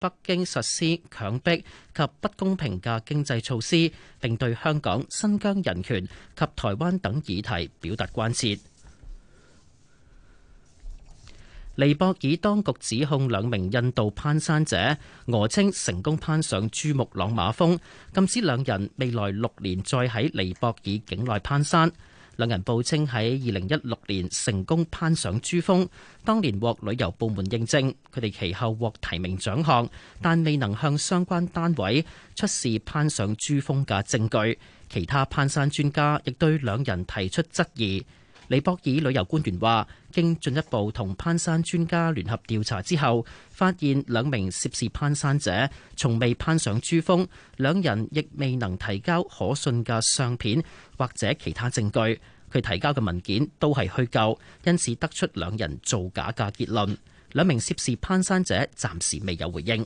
北京實施強迫及不公平嘅經濟措施，並對香港、新疆人權及台灣等議題表達關切。尼泊爾當局指控兩名印度攀山者訛稱成功攀上珠穆朗瑪峰，禁止兩人未來6年再喺尼泊爾境內攀山。兩人報稱喺2016年成功攀上珠峰，當年獲旅遊部門認證，佢哋其後獲提名獎項，但未能向相關單位出示攀上珠峰嘅證據。其他攀山專家亦對兩人提出質疑。尼泊爾旅遊官員話，經進一步同攀山專家聯合調查之後，發現兩名涉事攀山者從未攀上珠峰，兩人亦未能提交可信嘅相片或者其他證據。佢提交嘅文件都係虛構，因此得出兩人造假嘅結論。兩名涉事攀山者暫時未有回應。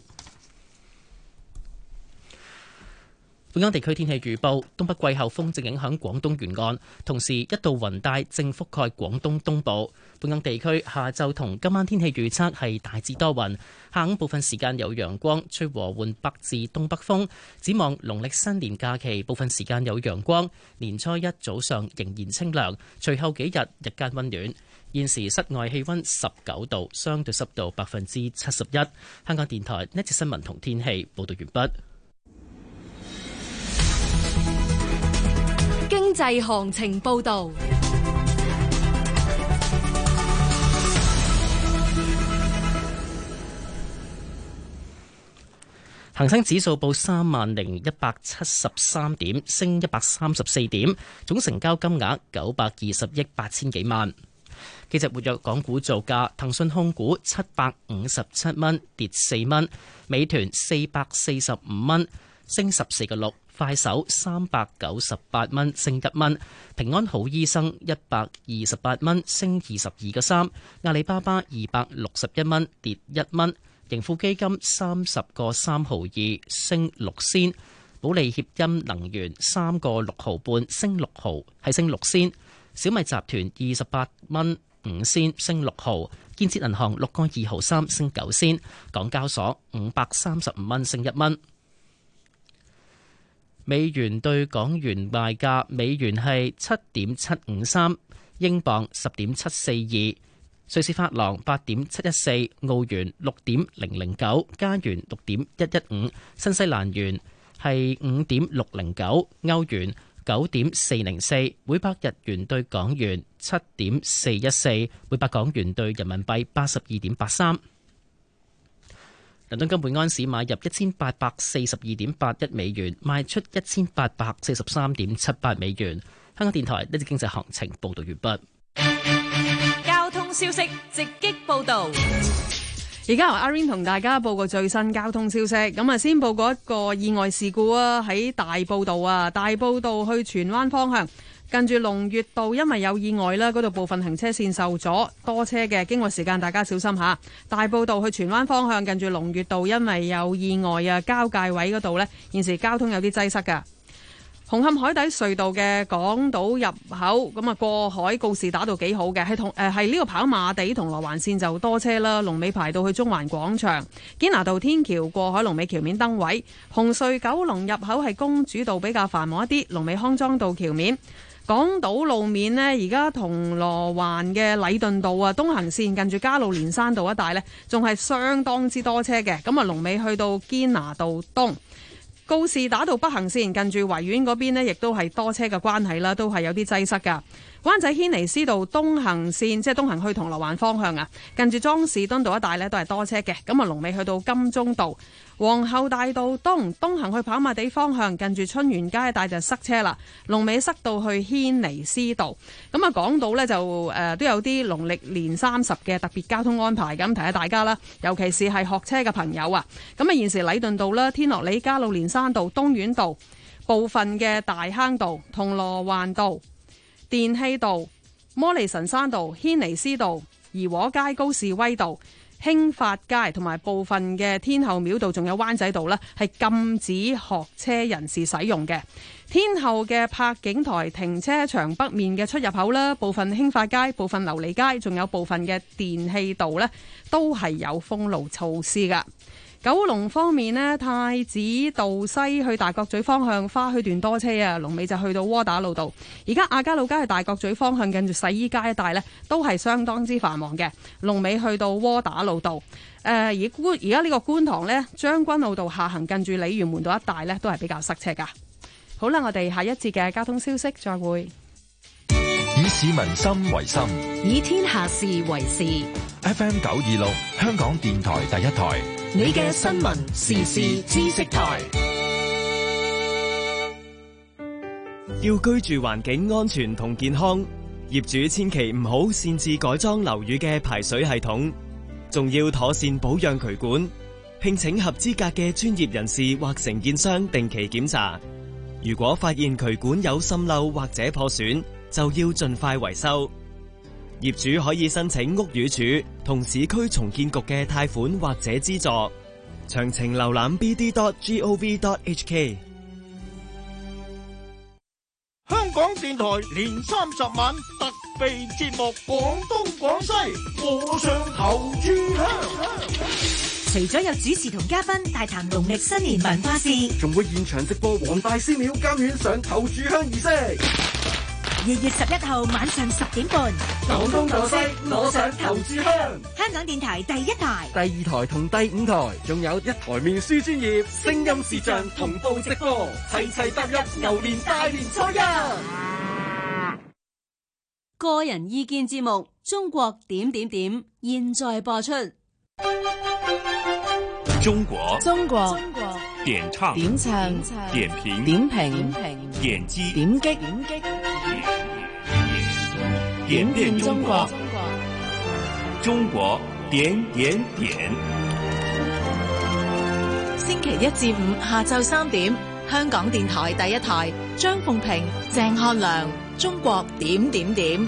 本港地區天氣預報：東北季候風正影響廣東沿岸，同時一道雲帶正覆蓋廣東東部。本港地區下晝同今晚天氣預測係大致多雲，下午部分時間有陽光，吹和緩北至東北風。展望農曆新年假期，部分時間有陽光，年初一早上仍然清涼，隨後幾日日間溫暖。現時室外氣溫19度，相對濕度71%。香港電台呢節新聞同天氣報道完畢。 經濟行情報道， 恒生指數報30,173點，升134點，總成交金額920億8千幾萬。幾隻活躍港股造價：騰訊控股757蚊，跌4蚊；美團445蚊，升14個6。快手398蚊，升1蚊；平安好醫生128蚊，升22個3；阿里巴巴261蚊，跌1蚊；盈富基金30個3毫2，升6仙；保利協鑫能源3個6毫半，升6毫，係升6仙；小米集團28蚊5仙，升6毫；建設銀行6個2毫3，升9仙；港交所535蚊，升1蚊。美元對港元賣價：美元係7.753，英鎊10.742，瑞士法郎8.714，澳元6.009，加元6.115，新西蘭元係5.609，歐元9.404，每百日元對港元7.414，每百港元對人民幣82.83。倫敦金每安士買入1842.81美元，賣出1843.78美元。香港電台呢節經濟行情報道完畢。 交通消息直擊報道。而家由阿 Rain 同大家報個最新交通消息。咁啊，先報過一個意外事故啊，喺大埔道啊，大埔道去荃灣方向。近住龍悅道，因為有意外啦，嗰度部分行車線受阻，多車嘅，經過時間大家小心下。大埔道去荃灣方向，近住龍悅道，因為有意外啊，交界位嗰度呢，現時交通有啲擠塞噶。紅磡海底隧道嘅港島入口，咁啊過海告士打道幾好嘅，係呢個跑馬地銅鑼灣線就多車啦，龍尾排到去中環廣場。堅拿道天橋過海龍尾橋面燈位，紅隧九龍入口係公主道比較繁忙一啲，龍尾康莊道橋面。港島路面呢，而家銅鑼灣嘅禮頓道啊，東行線近住加路連山道一帶呢，仲係相當之多車嘅。咁啊，龍尾去到堅拿道東，告士打道北行線近住維園嗰邊呢，亦都係多車嘅關係啦，都係有啲擠塞噶。灣仔軒尼詩道東行線，即係東行去銅鑼灣方向啊，近住莊士敦道一帶呢，都係多車嘅。咁啊，龍尾去到金鐘道。皇后大道東行去跑馬地方向，近住春園街一帶就塞車啦，龍尾塞到去軒尼詩道。咁啊，港島呢，就都有啲農曆年30嘅特別交通安排，咁提下大家啦，尤其是係學車嘅朋友啊。咁啊，現時禮頓道啦、天樂里、加路連山道、東院道、部分嘅大坑道、銅鑼灣道、電氣道、摩利臣山道、軒尼詩道、怡和街、高士威道、興發街同埋部分嘅天后廟道，仲有灣仔道呢，係禁止學車人士使用嘅。天后嘅柏景台停車場北面嘅出入口啦，部分興發街、部分琉璃街，仲有部分嘅電氣道呢，都係有封路措施噶。 九龍方面呢，太子道西去大角咀方向花墟段多車啊，龍尾就去到窩打老道。而家亞皆老街去大角咀方向近住洗衣街一帶呢，都係相當之繁忙嘅，龍尾去到窩打老道。而家呢個觀塘呢，將軍澳道下行近住鯉魚門道一帶呢，都係比較塞車噶。好啦，我哋下一節嘅交通消息再會。 以市民心為心， 以天下事為事。 FM 926，香港電台第一台， 你嘅新聞時事知識台。 要居住環境安全同健康，業主千祈唔好擅自改裝樓宇嘅排水系統，仲要妥善保養渠管，聘請合資格嘅專業人士或承建商定期檢查。如果發現渠管有滲漏或者破損，就要盡快維修。業主可以申請屋宇署同市區重建局嘅貸款或者資助。詳情瀏覽 bd.gov.hk。 香港電台年30晚特備節目，廣東廣西我上頭炷香。 除咗有主持同嘉賓大談農曆新年文化事， 仲會現場直播黃大仙廟監院上頭炷香儀式。 2月11號晚上10點半， 廣東廣西我上頭炷香。 香港電台第一台、 第2台同第5台，仲有一台面書專業聲音視像同步直播，齊齊踏入牛年大年初一。 個人意見節目《中國點點點》現在播出。 中國點唱點評點擊點變中國。 中國點點點。 星期一至五下晝3點，香港電台第一台，張鳳平、鄭漢良，中國點點點。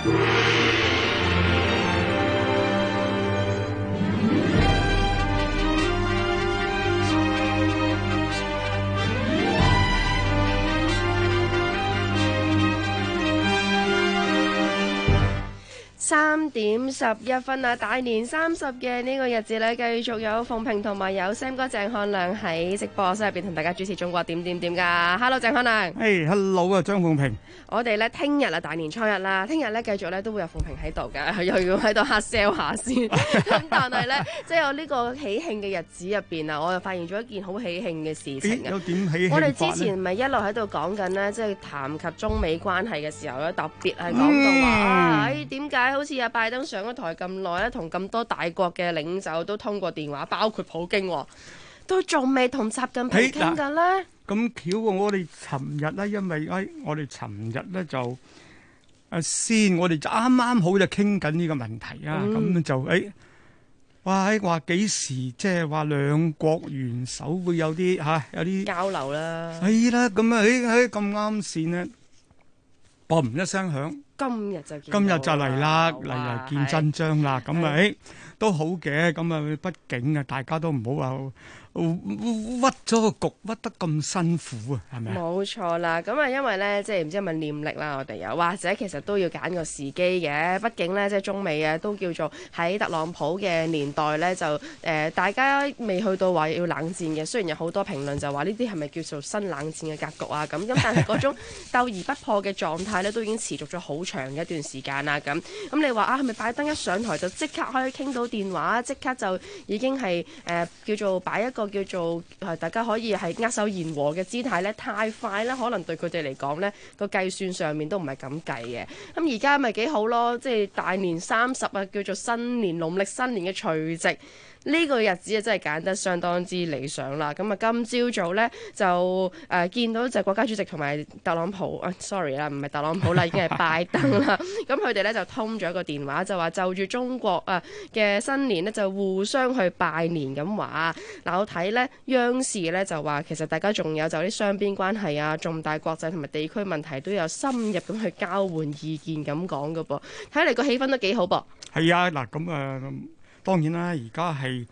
3點11分啊！大年30嘅呢個日子咧，繼續有鳳平同埋有 Sam 哥鄭漢亮喺直播室入邊同大家主持中國點點點噶。Hello 鄭漢亮， 誒 Hello 啊張鳳平。 我哋咧聽日啊大年初一啦，聽日咧繼續咧都會有鳳平喺度嘅，又要喺度黑 sell 下先。咁但係咧，即係我呢個喜慶嘅日子入邊啊，我又發現咗一件好喜慶嘅事情啊！ 有點喜慶法咧？ 我哋之前咪一路喺度講緊咧，即係談及中美關係嘅時候咧，特別係講到話點解好似阿拜登上咗台咁耐咧，同咁多大國嘅領袖都通過電話，包括普京，都仲未同習近平傾緊咧。 咁巧喎！我哋尋日咧，因為我哋尋日咧就先，我哋就啱啱好就傾緊呢個問題啊。咁就話幾時即係話兩國元首會有啲有啲交流啦。 係啦，咁咁啱線咧，嘣一聲響。今日就嚟啦，嚟見真章啦。咁都好嘅。咁畢竟大家都唔好話屈咗個局屈得咁辛苦啊，係咪？冇錯啦。咁因為咧，即係唔知係咪念力啦，我哋又或者其實都要揀個時機嘅。畢竟咧，即係中美啊，都叫做喺特朗普嘅年代咧，就大家未去到話要冷戰嘅。雖然有好多評論就話呢啲係咪叫做新冷戰嘅格局啊？咁但係嗰種鬥而不破嘅狀態咧，都已經持續咗好長嘅一段時間啦。咁你話係咪拜登一上台就即刻可以傾到電話，即刻就已經係叫做擺一個叫做大家可以係握手言和嘅姿態呢？太快呢，可能對佢哋嚟講呢個計算上面都唔係咁計嘅。咁而家咪幾好咯，即係大年30啊，叫做新年農曆新年嘅除夕。呢個日子啊，真係揀得相當之理想啦！咁啊，今朝早呢，就見到就國家主席同埋特朗普，sorry 啦，唔係特朗普啦，已經係拜登啦。咁佢哋呢，就通咗一個電話，就話就住中國嘅新年呢，就互相去拜年咁話。嗱，我睇呢央視呢，就話其實大家仲有就啲雙邊關係啊、重大國際同埋地區問題都有深入咁去交換意見咁講㗎噃。睇嚟個氣氛都幾好噃。 係啊，嗱咁當然啦，而家係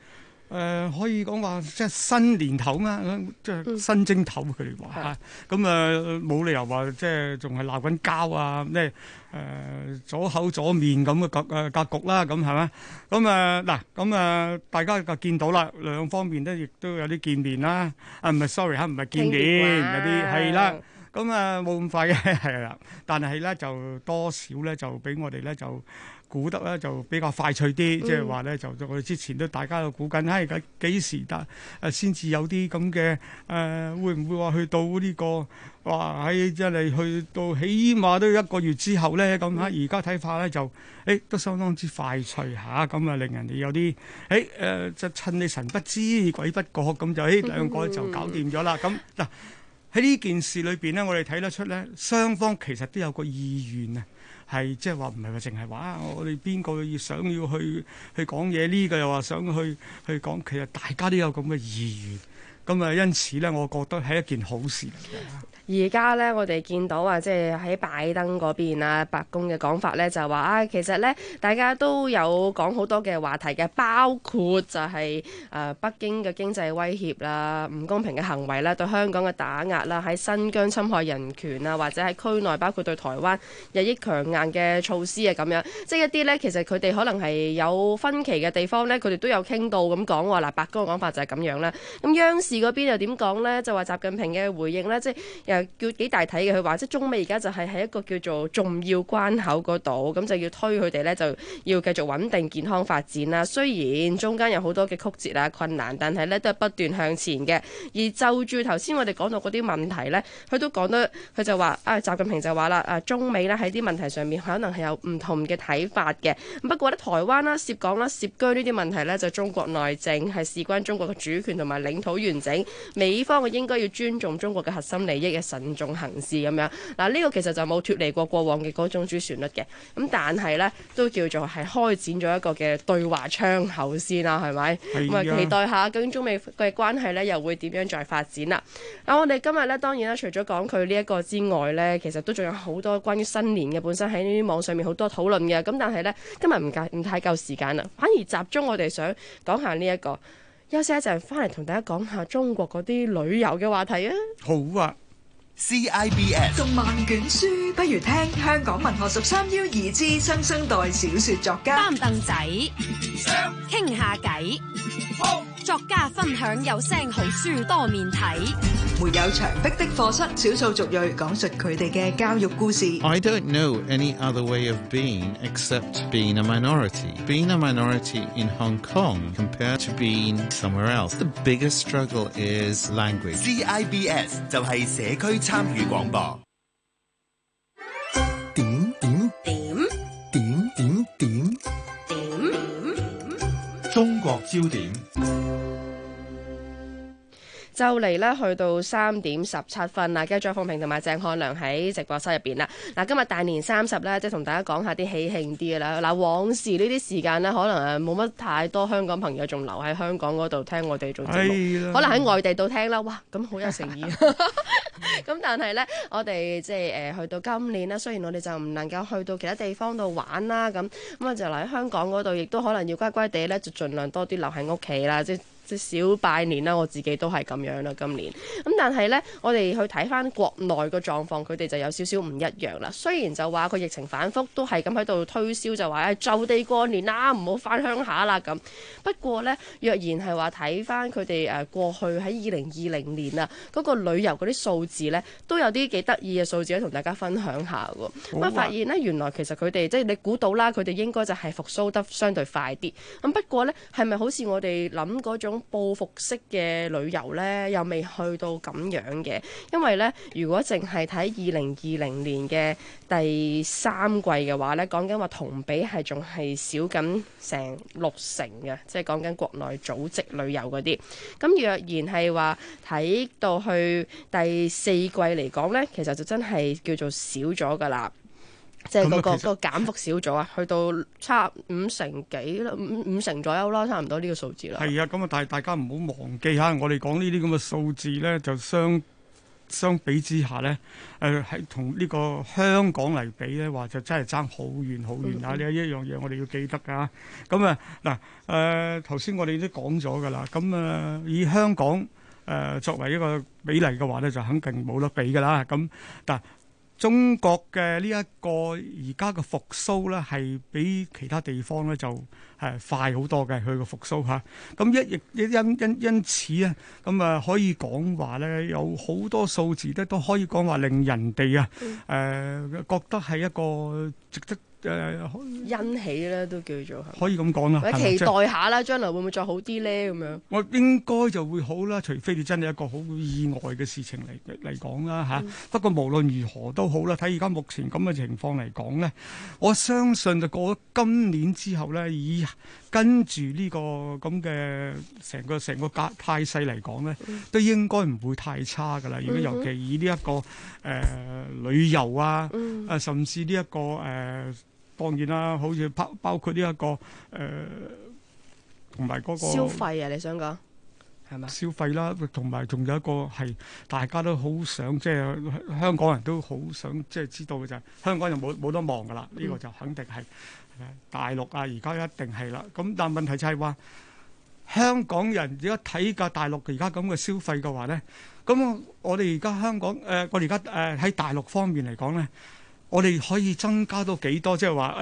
可以講話即係新年頭嘛，即係新正頭佢哋話嚇，咁冇理由話即係仲係鬧緊交啊咩左口左面咁嘅格局啦，咁係嘛？咁大家就見到啦，兩方面咧亦都有啲見面啦，唔係 sorry 唔係見面有啲係啦，咁冇咁快嘅係啦，但係咧就多少咧就俾我哋咧就估得咧就比較快脆啲，即係話咧就我哋之前都大家都估緊，係幾時先至有啲咁嘅會唔會話去到呢個話喺真係去到起碼都要1個月之後咧咁嚇，而家睇法咧就都相當之快脆嚇，咁令人哋有啲就趁你神不知鬼不覺咁就兩個就搞掂咗啦。咁嗱喺呢件事裏邊咧，我哋睇得出咧，雙方其實都有個意願啊。係即係話唔係話淨係話我哋邊個想要去講嘢，呢個又話想去講，其實大家都有咁嘅意願，咁因此咧，我覺得係一件好事嚟嘅。 而家咧，我哋見到即係喺拜登嗰邊啊，白宮嘅講法咧就話其實咧大家都有講好多嘅話題嘅，包括就係北京嘅經濟威脅啦、唔公平嘅行為啦、對香港嘅打壓啦、喺新疆侵害人權啊，或者喺區內包括對台灣日益強硬嘅措施啊，咁樣即係一啲咧，其實佢哋可能係有分歧嘅地方咧，佢哋都有傾到咁講話嗱。白宮嘅講法就係咁樣啦。咁央視嗰邊又點講咧？就話習近平嘅回應咧，即係叫幾大體嘅，佢話即係中美而家就係喺一個叫做重要關口嗰度，咁就要推佢哋咧，就要繼續穩定健康發展啦。雖然中間有好多嘅曲折啊、困難，但係咧都係不斷向前嘅。而就住頭先我哋講到嗰啲問題咧，佢都講得，佢就話習近平就話啦，中美咧喺啲問題上面可能係有唔同嘅睇法嘅。不過咧，台灣啦、涉港啦、涉居呢啲問題咧，就中國內政係事關中國嘅主權同埋領土完整，美方嘅應該要尊重中國嘅核心利益嘅慎重行事咁樣。嗱，呢個其實就冇脫離過往嘅嗰種主旋律嘅。咁但係咧都叫做係開展咗一個嘅對話窗口先啦，係咪？咁啊，期待下究竟中美嘅關係咧又會點樣再發展啦。我哋今日咧當然啦，除咗講佢呢一個之外咧，其實都仲有好多關於新年嘅本身喺呢啲網上面好多討論嘅。咁但係咧今日唔太夠時間啦，反而集中我哋想講下呢一個。休息一陣，翻嚟同大家講下中國嗰啲旅遊嘅話題啊！ 好啊 CIBS 讀萬卷書，不如聽香港文學13邀二之新生代小說作家擔凳仔傾下偈，作家分享有聲好書多面睇。 沒有牆壁的課室，少數族裔講述佢哋嘅教育故事。 I don't know any other way of being except being a minority. Being a minority in Hong Kong compared to being somewhere else. The biggest struggle is language. CIBS 就係社區參與廣播。點中國焦點。 就嚟咧，去到3點17分啦，跟住張鳳平同埋鄭漢良喺直播室入邊啦。嗱，今日大年30咧，即係同大家講下啲喜慶啲嘅啦。嗱，往時呢啲時間呢，可能冇乜太多香港朋友仲留喺香港嗰度聽我哋做節目，可能喺外地度聽啦。哇，咁好有誠意。咁但係呢，我哋即係去到今年啦，雖然我哋就唔能夠去到其他地方度玩啦，咁啊就留喺香港嗰度，亦都可能要乖乖地咧，就盡量多啲留喺屋企啦，即係少拜年啦。我自己都係咁樣啦，今年。咁但係呢，我哋去睇翻國內個狀況，佢哋就有少少唔一樣啦。雖然就話個疫情反覆，都係咁喺度推銷，就話就地過年啦，唔好翻鄉下啦咁。不過呢，若然係話睇翻佢哋過去喺2020年啊嗰個旅遊嗰啲數字呢，都有啲幾得意嘅數字同大家分享下喎。咁啊，發現呢，原來其實佢哋即係你估到啦，佢哋應該就係復甦得相對快啲。咁不過呢，係咪好似我哋諗嗰種報復式嘅旅遊呢，又未去到咁樣嘅？因為呢，如果淨係睇2020年嘅第3季嘅話呢，講緊話同比係仲係少緊成60%嘅，即係講緊國內組織旅遊嗰啲。咁若然係話睇到去第4季嚟講呢，其實就真係叫做少咗㗎啦。即係嗰個減幅少咗啊，去到差50%幾啦，5成左右啦，差唔多呢個數字啦。 係啊，咁啊，但係大家唔好忘記嚇，我哋講呢啲咁嘅數字咧，就相相比之下咧，係同呢個香港嚟比咧，話就真係爭好遠好遠啊！呢一樣嘢我哋要記得㗎。咁嗱頭先我哋都講咗㗎啦。咁以香港作為一個比例嘅話咧，就肯定冇得比㗎啦。咁但中國嘅呢一個而家嘅復甦咧，係比其他地方咧就快好多嘅佢個復甦嚇。咁因此咧，咁可以講話咧，有好多數字咧都可以講話令人哋覺得係一個值得欣喜咧，都叫做可以咁講啦。 或者期待下啦，將來會唔會再好啲咧？咁樣我應該就會好啦，除非你真係一個好意外嘅事情嚟講啦嚇。不過無論如何都好啦，睇而家目前咁嘅情況嚟講咧，我相信就過咗今年之後咧，跟住呢個咁嘅成個態勢嚟講咧，都應該唔會太差噶啦。如果尤其以呢一個旅遊啊，甚至呢一個當然啦，好似包括呢一個同埋嗰個消費啊，你想講係嘛？ 消費啦，同埋仲有一個係大家都好想，即係香港人都好想即係知道嘅就係香港就冇得望噶啦。呢個就肯定係大陸啊，而家一定係啦。咁但係問題就係話香港人如果睇㗎大陸而家咁嘅消費嘅話咧，咁我哋而家香港我哋而家喺大陸方面嚟講咧，我哋可以增加到幾多？即係話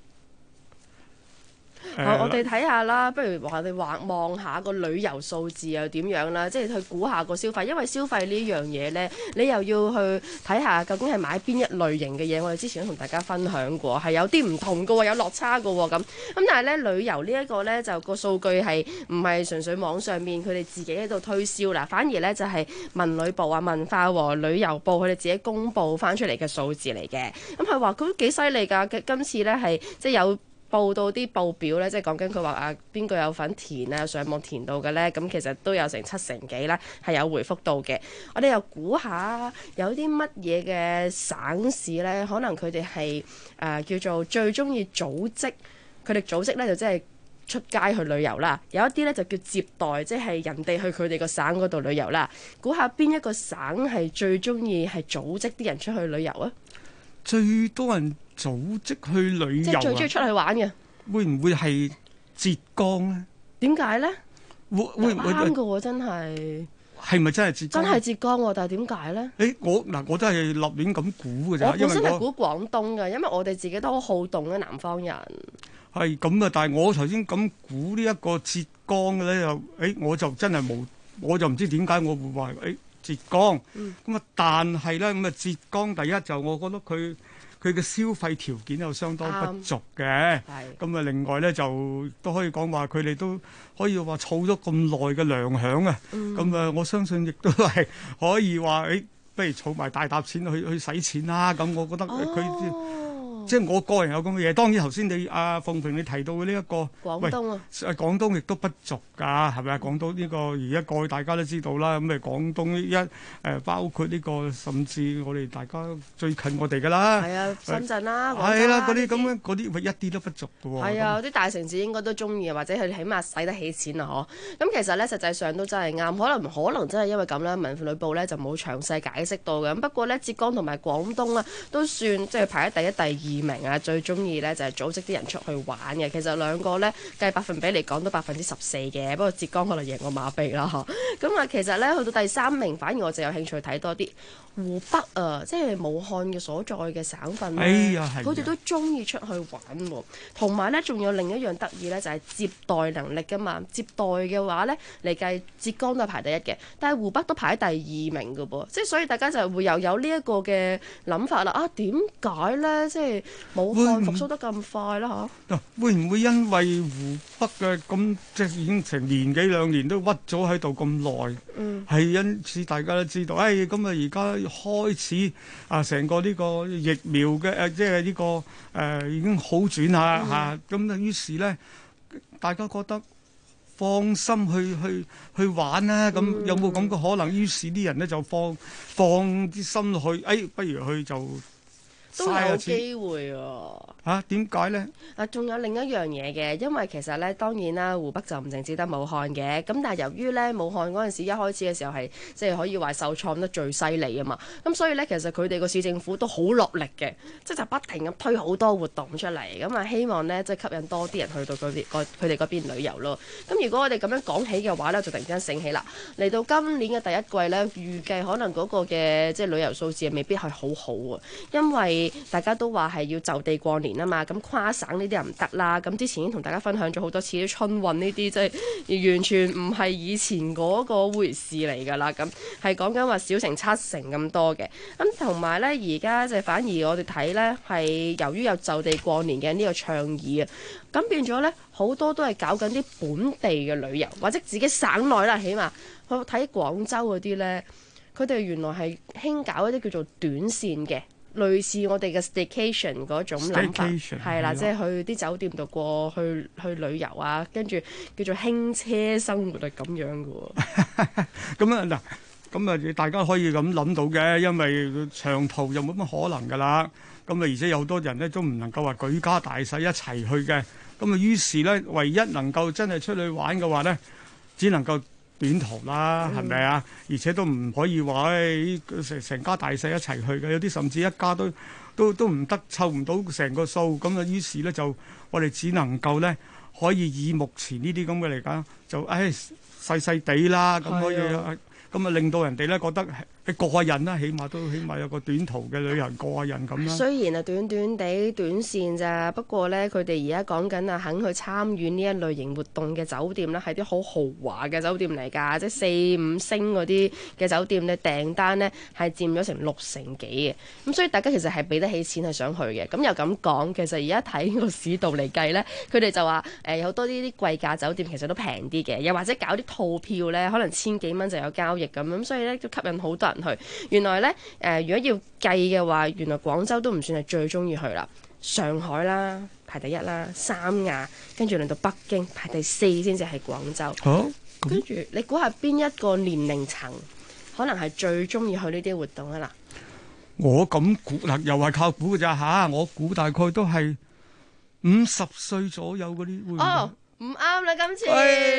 我哋睇下啦，不如話我哋望下個旅遊數字又點樣啦，即係去估下個消費，因為消費呢樣嘢呢，你又要去睇下究竟係買邊一類型嘅嘢。我哋之前都同大家分享過，係有啲唔同㗎喎，有落差㗎喎咁。但係呢，旅遊呢一個呢，就個數據係唔係純粹網上面佢哋自己喺度推銷啦，反而呢就係文旅部啊、文化和旅遊部佢哋自己公佈翻出嚟嘅數字嚟嘅。咁佢話佢都幾犀利㗎，今次呢係即係有報到啲報表咧，即係講緊佢話邊個有份填啊，上網填到嘅咧，咁其實都有成70%幾啦，係有回覆到嘅。我哋又估下有啲乜嘢嘅省市咧，可能佢哋係叫做最中意組織，佢哋組織咧就即係出街去旅遊啦。有一啲咧就叫接待，即係人哋去佢哋個省嗰度旅遊啦。估下邊一個省係最中意係組織啲人出去旅遊啊？ 最多人組織去旅遊， 即係最中意出去玩嘅， 會唔會係浙江咧？ 點解咧？ 會唔會啱嘅喎？真係係咪真係浙江？ 真係浙江喎，但係點解咧？ 我都係立亂咁估嘅咋。 我本身係估廣東嘅，因為我哋自己都好好動嘅南方人。係咁啊！但係我頭先咁估呢一個浙江嘅咧，我就真係冇，我就唔知點解我會話浙江。咁但係咧浙江第一就我覺得佢嘅消費條件又相當不足嘅。咁另外咧就都可以講話佢哋都可以話儲咗咁耐嘅糧餉啊。咁我相信亦都係可以話不如儲埋大沓錢去使錢啦。咁我覺得佢。即係我個人有咁嘅嘢，當然頭先你鳳萍你提到嘅呢一個廣東啊， 廣東亦都不足㗎，係咪啊？廣東呢個而家過去大家都知道啦，咁廣東包括呢個甚至我哋大家最近我哋㗎啦， 係啊，深圳啦， 係啦，嗰啲咁樣嗰啲一啲都不足㗎喎。 係啊，啲大城市應該都中意，或者佢哋起碼使得起錢啊！嗬，咁其實咧實際上都真係啱，可能真係因為咁啦，文旅部咧就冇詳細解釋到嘅。不過咧，浙江同埋廣東啊，都算即係排喺第一、第二名啊，最中意咧就係組織啲人出去玩嘅。其實兩個咧計百分比嚟講都14%嘅，不過浙江可能贏過馬鼻啦嗬。咁啊，其實咧去到第3名，反而我就有興趣睇多啲湖北啊，即係武漢嘅所在嘅省份咧，佢哋都中意出去玩喎。同埋咧，仲有另一樣得意咧，就係接待能力㗎嘛。接待嘅話咧嚟計，浙江都係排第一嘅，但係湖北都排喺第2名㗎噃。即係所以大家就會有呢一個嘅諗法啦。點解咧？即係武漢復甦得咁快啦嚇？ 會唔會因為湖北嘅咁即係已經成年幾2年都屈咗喺度咁耐？係因此大家都知道，咁啊而家開始成個呢個疫苗嘅即係呢個已經好轉下嚇，咁於是咧大家覺得放心去玩啦。咁有冇咁嘅可能？於是啲人咧就放啲心去，不如去就都有機會喎。 點解咧？ 仲有另一樣嘢嘅，因為其實咧，當然啦，湖北就唔淨止得武漢嘅，咁但係由於咧武漢嗰陣時一開始嘅時候係即係可以話受創得最犀利啊嘛，咁所以咧其實佢哋個市政府都好落力嘅，即係就不停咁推好多活動出嚟，咁啊希望咧即係吸引多啲人去到佢哋嗰邊旅遊咯。咁如果我哋咁樣講起嘅話咧，就突然間醒起啦，嚟到今年嘅第一季咧，預計可能嗰個嘅即係旅遊數字未必係好好啊，因為大家都話係要就地過年啊嘛，咁跨省呢啲又唔得啦。咁之前已經同大家分享咗好多次啲春運呢啲，即係完全唔係以前嗰個回事嚟㗎啦。咁係講緊話少成7成咁多嘅。咁同埋呢，而家就反而我哋睇呢，係由於有就地過年嘅呢個倡議啊，咁變咗呢，好多都係搞緊啲本地嘅旅遊，或者自己省內啦，起碼去睇廣州嗰啲呢，佢哋原來係興搞一啲叫做短線嘅。類似我哋嘅 staycation 嗰種諗法，係啦，即係去啲酒店度過去旅遊啊，跟住叫做輕車生活係咁樣嘅喎。 咁大家可以咁諗到嘅，因為長途又冇乜可能㗎啦。咁而且有好多人咧都唔能夠話舉家大細一齊去嘅。咁於是咧，唯一能夠真係出去玩嘅話咧，只能夠短途啦，係咪啊？而且都唔可以話成家大細一齊去嘅，有啲甚至一家都唔得，湊唔到成個數。咁啊，於是咧就我哋只能夠咧可以以目前呢啲咁嘅嚟講，就細細地啦，咁可以咁啊，令到人哋咧覺得過癮啦，起碼有個短途嘅旅行過癮咁啦。雖然短地短線咋，不過咧佢哋而家講緊啊，肯去參與呢一類型活動嘅酒店咧，係啲好豪華嘅酒店嚟㗎，即係4-5星嗰啲嘅酒店咧，訂單咧係佔咗成60%幾嘅。咁所以大家其實係俾得起錢係想去嘅。咁又咁講，其實而家睇個市道嚟計咧，佢哋就話有好多呢啲貴價酒店其實都平啲嘅，又或者搞啲套票咧，可能1000幾蚊就有交易咁，所以咧都吸引好多人去。原來咧如果要計嘅話，原來廣州都唔算係最中意去啦。上海啦排第1啦，三亞跟住輪到北京排第4先至係廣州。跟住你估下邊一個年齡層可能係最中意去呢啲活動啊？嗱， 我咁估嗱，又係靠估嘅咋嚇？我估大概都係50歲左右嗰啲會。 唔啱啦，今次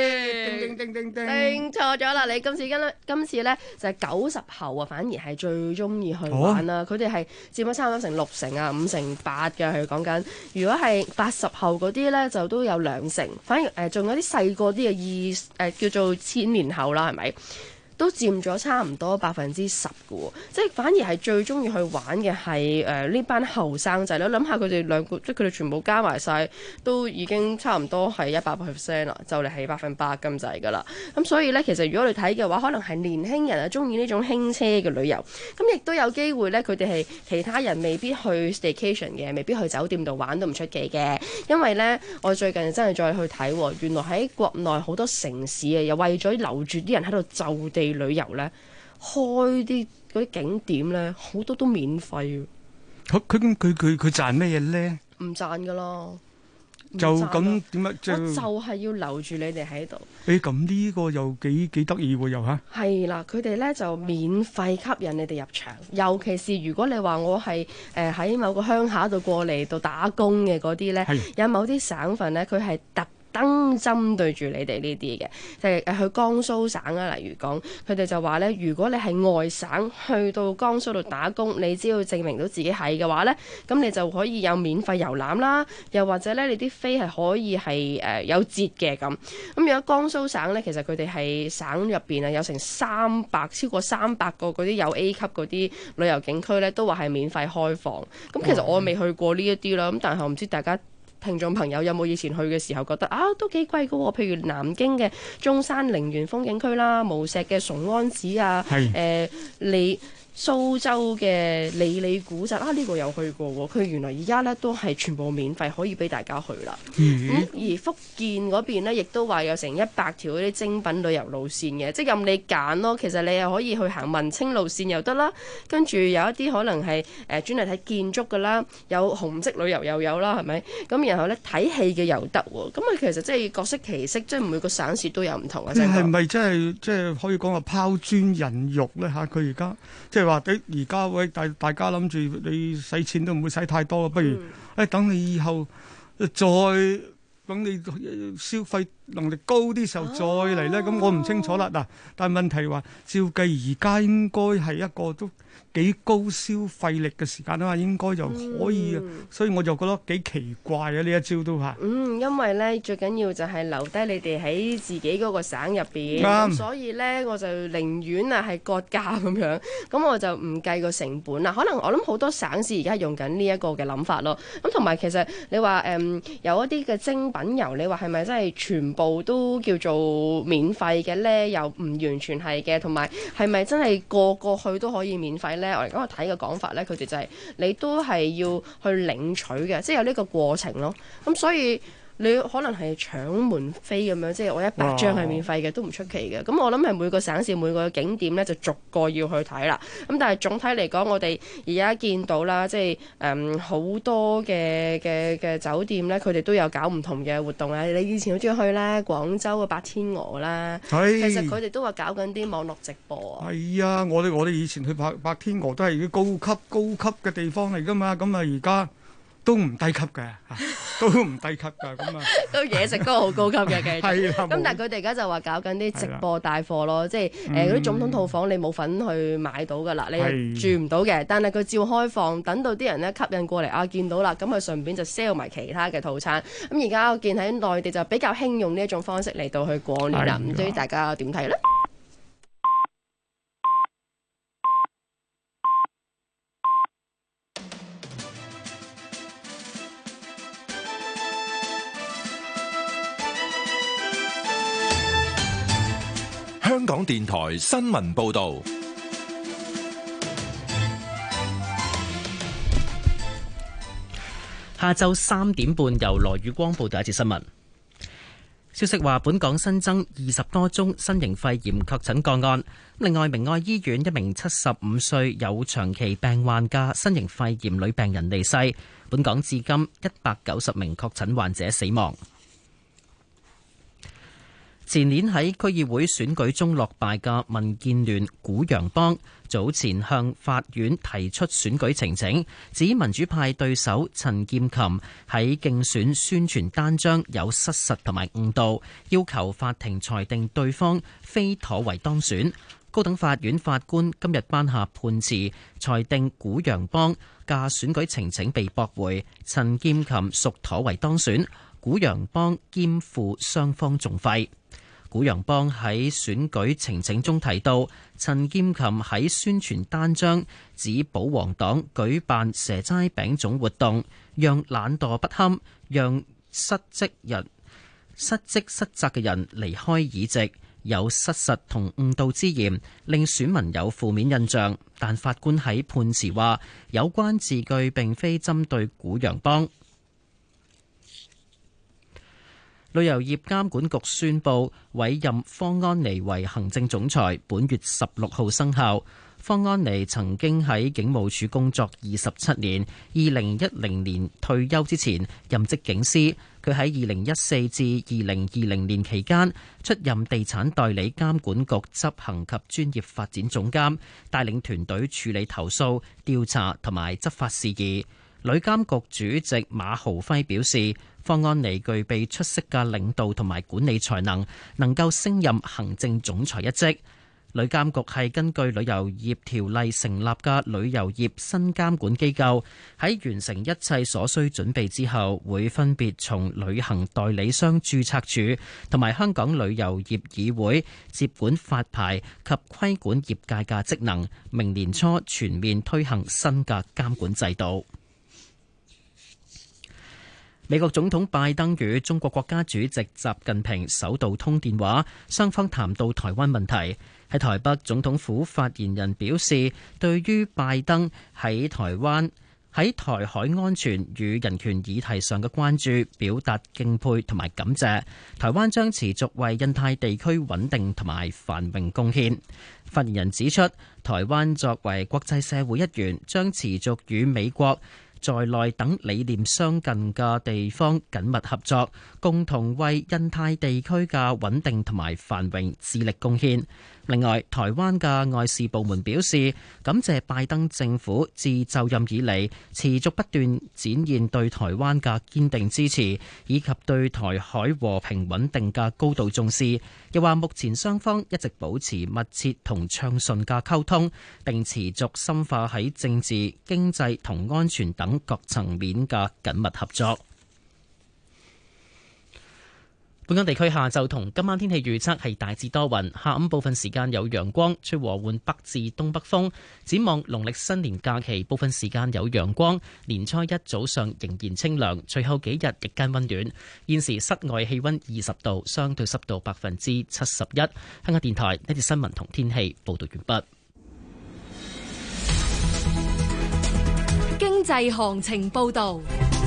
定錯咗啦！你今次咧就係90後啊，反而係最中意去玩啦。佢哋係佔咗差唔多成6成啊，5成8嘅。佢講緊，如果係80後嗰啲咧，就都有2成。反而仲有啲細個啲嘅叫做千年後啦，係咪？都佔咗差唔多10%嘅喎，即係反而係最中意去玩嘅係呢班後生仔啦。諗下佢哋兩個，即係佢哋全部加埋晒，都已經差唔多係100%啦，就嚟係100%咁滯㗎啦。咁所以呢，其實如果你睇嘅話，可能係年輕人啊中意呢種輕車嘅旅遊，咁亦都有機會呢，佢哋係其他人未必去 staycation 嘅，未必去酒店度玩都唔出奇嘅。因為呢，我最近真係再去睇，原來喺國內好多城市啊，又為咗留住啲人喺度就地旅遊咧，開啲嗰啲景點咧，好多都免費。 佢賺咩嘢咧？ 唔賺噶咯， 就咁點解？ 我就係要留住你哋喺度。 咁呢個又幾得意喎，又嚇。係啦，佢哋咧就免費吸引你哋入場，尤其是如果你話我係喺某個鄉下度過嚟到打工嘅嗰啲咧，有某啲省份咧，佢係登針對住你哋呢啲嘅，就係去江蘇省啊。例如講，佢哋就話咧，如果你係外省去到江蘇度打工，你只要證明到自己係嘅話咧，咁你就可以有免費遊覽啦，又或者咧你啲飛係可以係有折嘅咁。咁如果江蘇省咧，其實佢哋係省入邊啊有成超過300個嗰啲有 A 級嗰啲旅遊景區咧，都話係免費開放。咁其實我未去過呢一啲啦，咁但係我唔知大家聽眾朋友有冇以前去嘅時候覺得都幾貴㗎喎？譬如南京嘅中山陵園風景區啦，無錫嘅崇安寺啊，蘇州嘅里里古鎮呢個有去過喎，佢原來而家咧都係全部免費可以俾大家去啦。而福建嗰邊咧，亦都話有成100條嗰啲精品旅遊路線嘅，即係任你揀咯。其實你又可以去行文青路線又得啦，跟住有一啲可能係專嚟睇建築㗎啦，有紅色旅遊又有啦，係咪？咁然後咧睇戲嘅又得喎。咁啊，其實即係各色其色，即係每個省市都有唔同嘅。係咪即係可以講話拋磚引玉咧嚇？佢而家即係係話而家喂大家諗住你使錢都唔會使太多，不如等你以後再等你消費能力高啲時候再嚟咧。咁我唔清楚啦。嗱，但係問題話照計而家應該係一個都幾高消費力嘅時間啊嘛，應該就可以啊。所以我就覺得幾奇怪啊，呢一招都係。 因為咧最緊要就係留低你哋喺自己嗰個省入邊，咁所以咧我就寧願啊係割價咁樣，咁我就唔計個成本啦。可能我諗好多省市而家用緊呢一個嘅諗法咯。咁同埋其實你話有一啲嘅精品油，你話係咪真係全部都叫做免費嘅咧？又唔完全係嘅，同埋係咪真係個去都可以免費咧？我哋今日睇嘅講法咧，佢哋就係你都係要去領取嘅，即係有呢個過程咯。咁所以你可能係搶門飛咁樣，即係我100張係免費嘅都唔出奇嘅。咁我諗係每個省市每個景點咧就逐個要去睇啦。咁但係總體嚟講，我哋而家見到啦，即係好多嘅酒店咧，佢哋都有搞唔同嘅活動啊。你以前好中意去咧廣州嘅白天鵝啦，其實佢哋都話搞緊啲網絡直播啊。係啊，我哋以前去白天鵝都係啲高級嘅地方嚟㗎嘛。咁啊而家都唔低級嘅，都唔低級㗎，咁啊， 都嘢食都好高級嘅，繼續。 係啦。 咁但係佢哋而家就話搞緊啲直播帶貨咯，即係嗰啲總統套房你冇份去買到㗎啦，你住唔到嘅，但係佢照開放，等到啲人咧吸引過嚟啊，見到啦，咁佢順便就 sell 埋其他嘅套餐。咁而家我見喺內地就比較興用呢一種方式嚟到去過年啦，唔知大家點睇咧？ 香港電台新聞報道。 下晝3點半，由羅宇光報第一節新聞。消息話，本港新增20多宗新型肺炎確診個案。另外，明愛醫院一名75歲有長期病患嘅新型肺炎女病人離世。本港至今190名確診患者死亡。前年喺區議會選舉中落敗嘅民建聯古楊幫早前向法院提出選舉呈請，指民主派對手陳劍琴喺競選宣傳單張有失實同埋誤導，要求法庭裁定對方非妥為當選。高等法院法官今日頒下判詞，裁定古楊幫嘅選舉呈請被駁回，陳劍琴屬妥為當選，古楊幫兼負雙方訟費。古楊幫喺選舉呈請中提到，陳劍琴喺宣傳單張指保皇黨舉辦蛇齋餅糭活動，讓懶惰不堪，讓失職失責嘅人離開議席，有失實同誤導之嫌，令選民有負面印象。但法官喺判詞話，有關字句並非針對古楊幫。旅遊業監管局宣布委任方安妮為行政總裁，本月16號生效。方安妮曾經喺警務處工作27年，2010年退休之前任職警司。佢喺2014至2020年期間出任地產代理監管局執行及專業發展總監，帶領團隊處理投訴、調查同埋執法事宜。旅監局主席馬豪輝表示，方安妮具備出色嘅領導同埋管理才能，能夠升任行政總裁一職。旅監局係根據旅遊業條例成立嘅旅遊業新監管機構，喺完成一切所需準備之後，會分別從旅行代理商註冊處同埋香港旅遊業議會接管發牌及規管業界嘅職能。明年初全面推行新嘅監管制度。美國總統拜登與中國國家主席習近平首度通電話，雙方談到台灣問題。喺台北，總統府發言人表示，對於拜登喺台海安全與人權議題上嘅關注，表達敬佩同埋感謝。台灣將持續為印太地區穩定同埋繁榮貢獻。發言人指出，台灣作為國際社會一員，將持續與美國在內等理念相近嘅地方緊密合作， 共同為印太地區嘅穩定同埋繁榮致力貢獻。另外，台灣嘅外事部門表示，感謝拜登政府自就任以嚟持續不斷展現對台灣嘅堅定支持，以及對台海和平穩定嘅高度重視。又話目前雙方一直保持密切同暢順嘅溝通，並持續深化喺政治、經濟同安全等各層面嘅緊密合作。本港地區下晝同今晚天氣預測係大致多雲，下午部分時間有陽光，吹和緩北至東北風。展望農曆新年假期，部分時間有陽光，年初一早上仍然清涼，隨後幾日日間溫暖。現時室外氣溫20度，相對濕度71%。香港電台呢節新聞同天氣報道完畢。 經濟行情報道。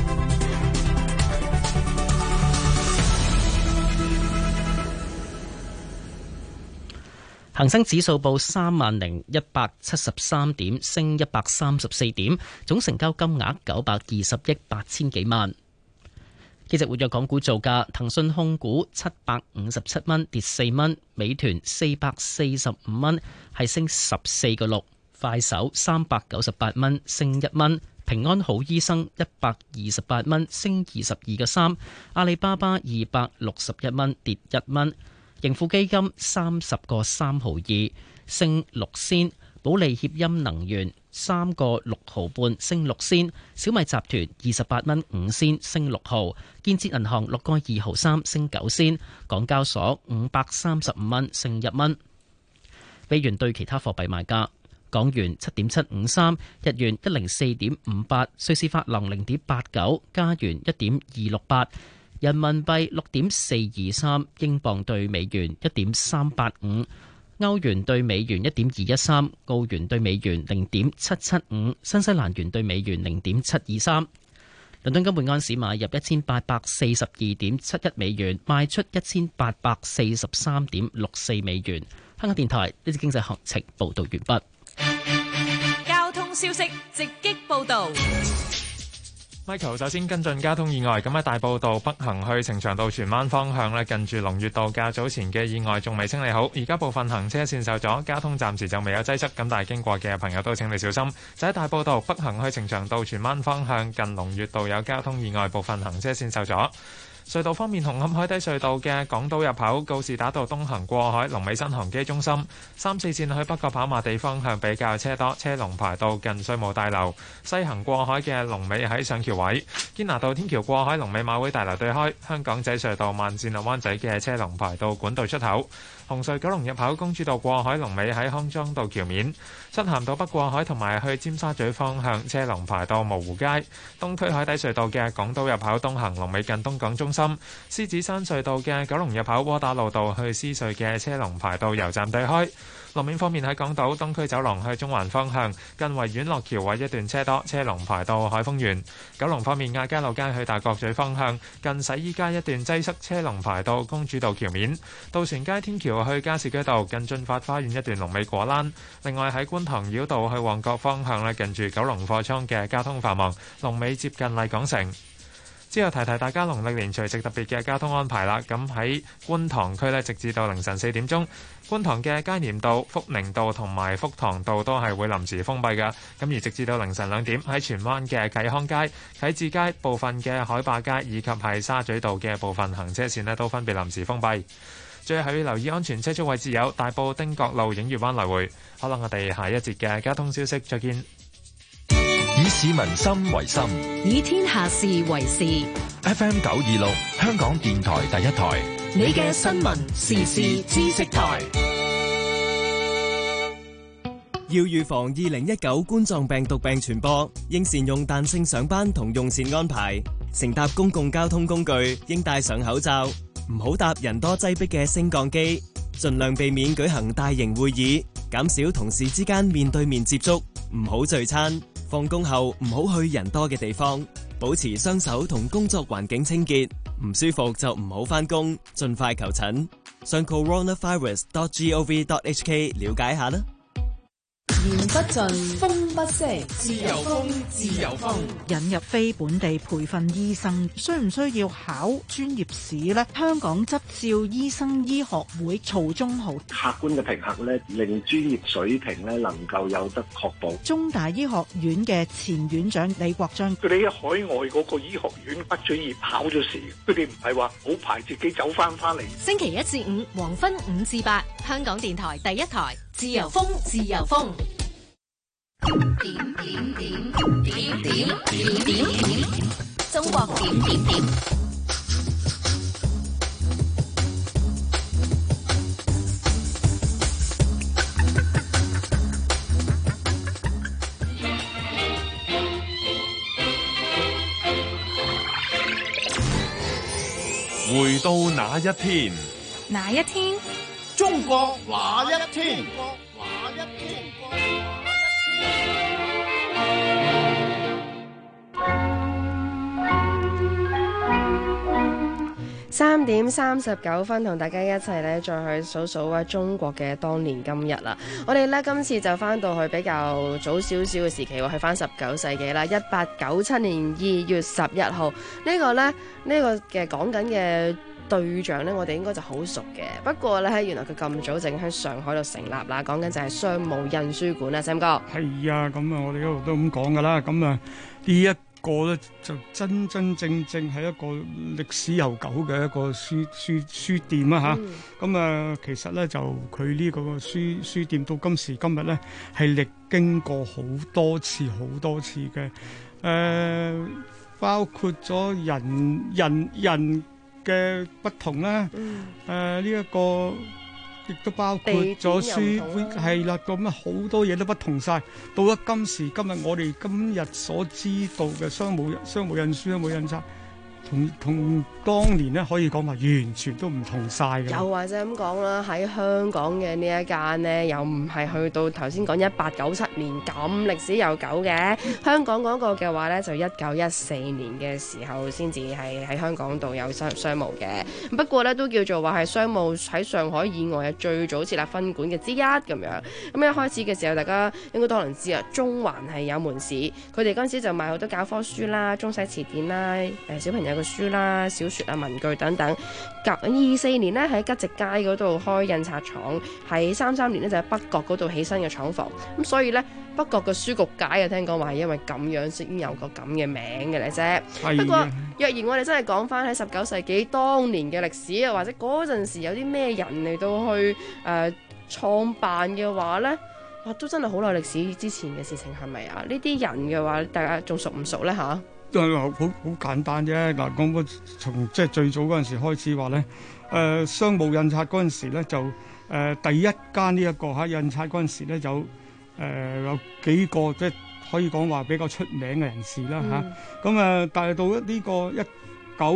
恒生指數報30,173點，升134點，總成交金額920億8千幾萬。幾隻活躍港股造價：騰訊控股757蚊，跌4蚊；美團445蚊，係升14個6；快手398蚊，升1蚊；平安好醫生128蚊，升22個3；阿里巴巴261蚊，跌1蚊。盈富基金30個3毫2，升6仙；保利協鑫能源3個6毫半，升6仙；小米集團28蚊5仙，升6毫；建設銀行6個2毫3，升9仙；港交所535蚊，升1蚊。美元對其他貨幣賣價：港元7.753，日元104.58，瑞士法郎0.89，加元1.268。人民幣6.423，英鎊對美元1.385，歐元對美元1.213，澳元對美元0.775，新西蘭元對美元0.723。倫敦金每盎司買入1842.71美元，賣出1843.64美元。香港電台呢節經濟行情報道完畢。 交通消息直擊報道。 Michael 首先跟進交通意外，咁喺大埔道北行去呈祥道荃灣方向咧，近住龍悅道較早前嘅意外仲未清理好，而家部分行車線受阻，交通暫時就未有擠塞，咁但係經過嘅朋友都請你小心。就喺大埔道北行去呈祥道荃灣方向，近龍悅道有交通意外，部分行車線受阻。隧道方面，紅磡海底隧道嘅港島入口告士打道東行過海，龍尾新鴻基中心；3、4線去北角跑馬地方向比較車多，車龍排到近稅務大樓；西行過海嘅龍尾喺上橋位，堅拿道天橋過海龍尾馬會大樓對開；香港仔隧道慢線落灣仔嘅車龍排到管道出口。紅隧九龍入口公主道過海龍尾喺康莊道橋面，漆咸道北過海同埋去尖沙咀方向車龍排到蕪湖街。東區海底隧道嘅港島入口東行龍尾近東港中心，獅子山隧道嘅九龍入口窩打老道去獅隧嘅車龍排到油站對開。路面方面喺港島東區走廊去中環方向，近維園落橋位一段車多，車龍排到海豐園。九龍方面，亞皆老街去大角咀方向，近洗衣街一段擠塞，車龍排到公主道橋面。渡船街天橋去加士居道，近駿發花園一段龍尾果欄。另外喺觀塘繞道去旺角方向咧，近住九龍貨倉嘅交通繁忙，龍尾接近麗港城。之後提提大家農曆年除夕特別嘅交通安排啦。咁喺觀塘區呢，直至到凌晨4點鐘，觀塘嘅佳廉道、福寧道同埋福塘道都係會臨時封閉㗎。咁而直至到凌晨2點，喺荃灣嘅啟康街、啟智街部分嘅海壩街以及係沙咀道嘅部分行車線呢，都分別臨時封閉。最後要留意安全車速位置有大埔汀角路、映月灣來回。好啦，我哋下一節嘅交通消息再見。 以市民心為心， 以天下事為事。 FM 926，香港電台第一台， 你嘅新聞時事知識台。 要預防2019冠狀病毒病傳播，應善用彈性上班同用膳安排。乘搭公共交通工具應戴上口罩，唔好搭人多擠迫嘅升降機，盡量避免舉行大型會議，減少同事之間面對面接觸，唔好聚餐。放工後唔好去人多嘅地方，保持雙手同工作環境清潔。唔舒服就唔好返工，盡快求診。上 coronavirus.gov.hk 了解下啦。 言不盡，風不息， 自由風，自由風。 引入非本地培訓醫生，需唔需要考專業試呢？香港執照醫生醫學會曹忠豪， 客觀嘅評核咧，令專業水平咧能夠有得確保。 中大醫學院嘅前院長李國章， 佢哋喺海外嗰個醫學院畢咗業考咗試，佢哋唔係話好排自己走翻嚟。 星期一至五黃昏5至8，香港電台第一台，自由風，自由風。點，中國點。 回到那一天， 哪一天？ 中國那一天。 3點39分，同大家一齊咧，再去數數中國嘅當年今日啦。我哋咧今次就翻到去比較早少少嘅時期，去翻19世紀啦。1897年2月11號，呢個嘅講緊嘅對象呢，我哋應該就好熟嘅。不過呢，原來佢咁早正喺上海度成立啦，講緊就係商務印書館啊，Sam 哥。 係啊，咁啊，我哋一路都咁講噶啦。咁啊，呢一個咧就真正係一個歷史悠久嘅一個書店啊嚇。咁啊，其實咧就佢呢個書店到今時今日咧係歷經過好多次嘅包括咗人嘅不同啦，呢一個亦都包括咗書係啦，咁啊好多嘢都不同晒。到咗今時今日，我哋今日所知道嘅商務印書、商務印刷，同當年咧可以講話完全都唔同晒嘅。 又或者咁講啦，喺香港嘅呢一間呢，又唔係去到頭先講1897年咁歷史悠久嘅。香港嗰個嘅話呢，就1914年嘅時候先至係喺香港度有商務嘅。不過呢，都叫做話係商務喺上海以外係最早設立分館嘅之一咁樣。咁一開始嘅時候，大家應該都可能知啊，中環係有門市，佢哋嗰陣時就賣好多教科書啦、中西詞典啦、小朋友嘅書啦、小說啊、文具等等。24年呢，喺吉席街嗰度開印刷廠，喺33年呢，就喺北角嗰度起新嘅廠房。咁所以呢，北角嘅書局街啊，聽講話係因為咁樣先有個咁嘅名嘅咧啫。不過若然我哋真係講翻喺19世紀當年嘅歷史啊，或者嗰陣時有啲咩人嚟到去創辦嘅話呢，哇，都真係好耐歷史之前嘅事情係咪啊？呢啲人嘅話，大家仲熟唔熟呢？嚇？ 好簡單啫。嗱，我從即係最早嗰陣時開始話咧，商務印刷嗰陣時咧就第一間呢一個印刷嗰陣時咧有幾個即係可以講話比較出名嘅人士啦嚇。咁但係到呢個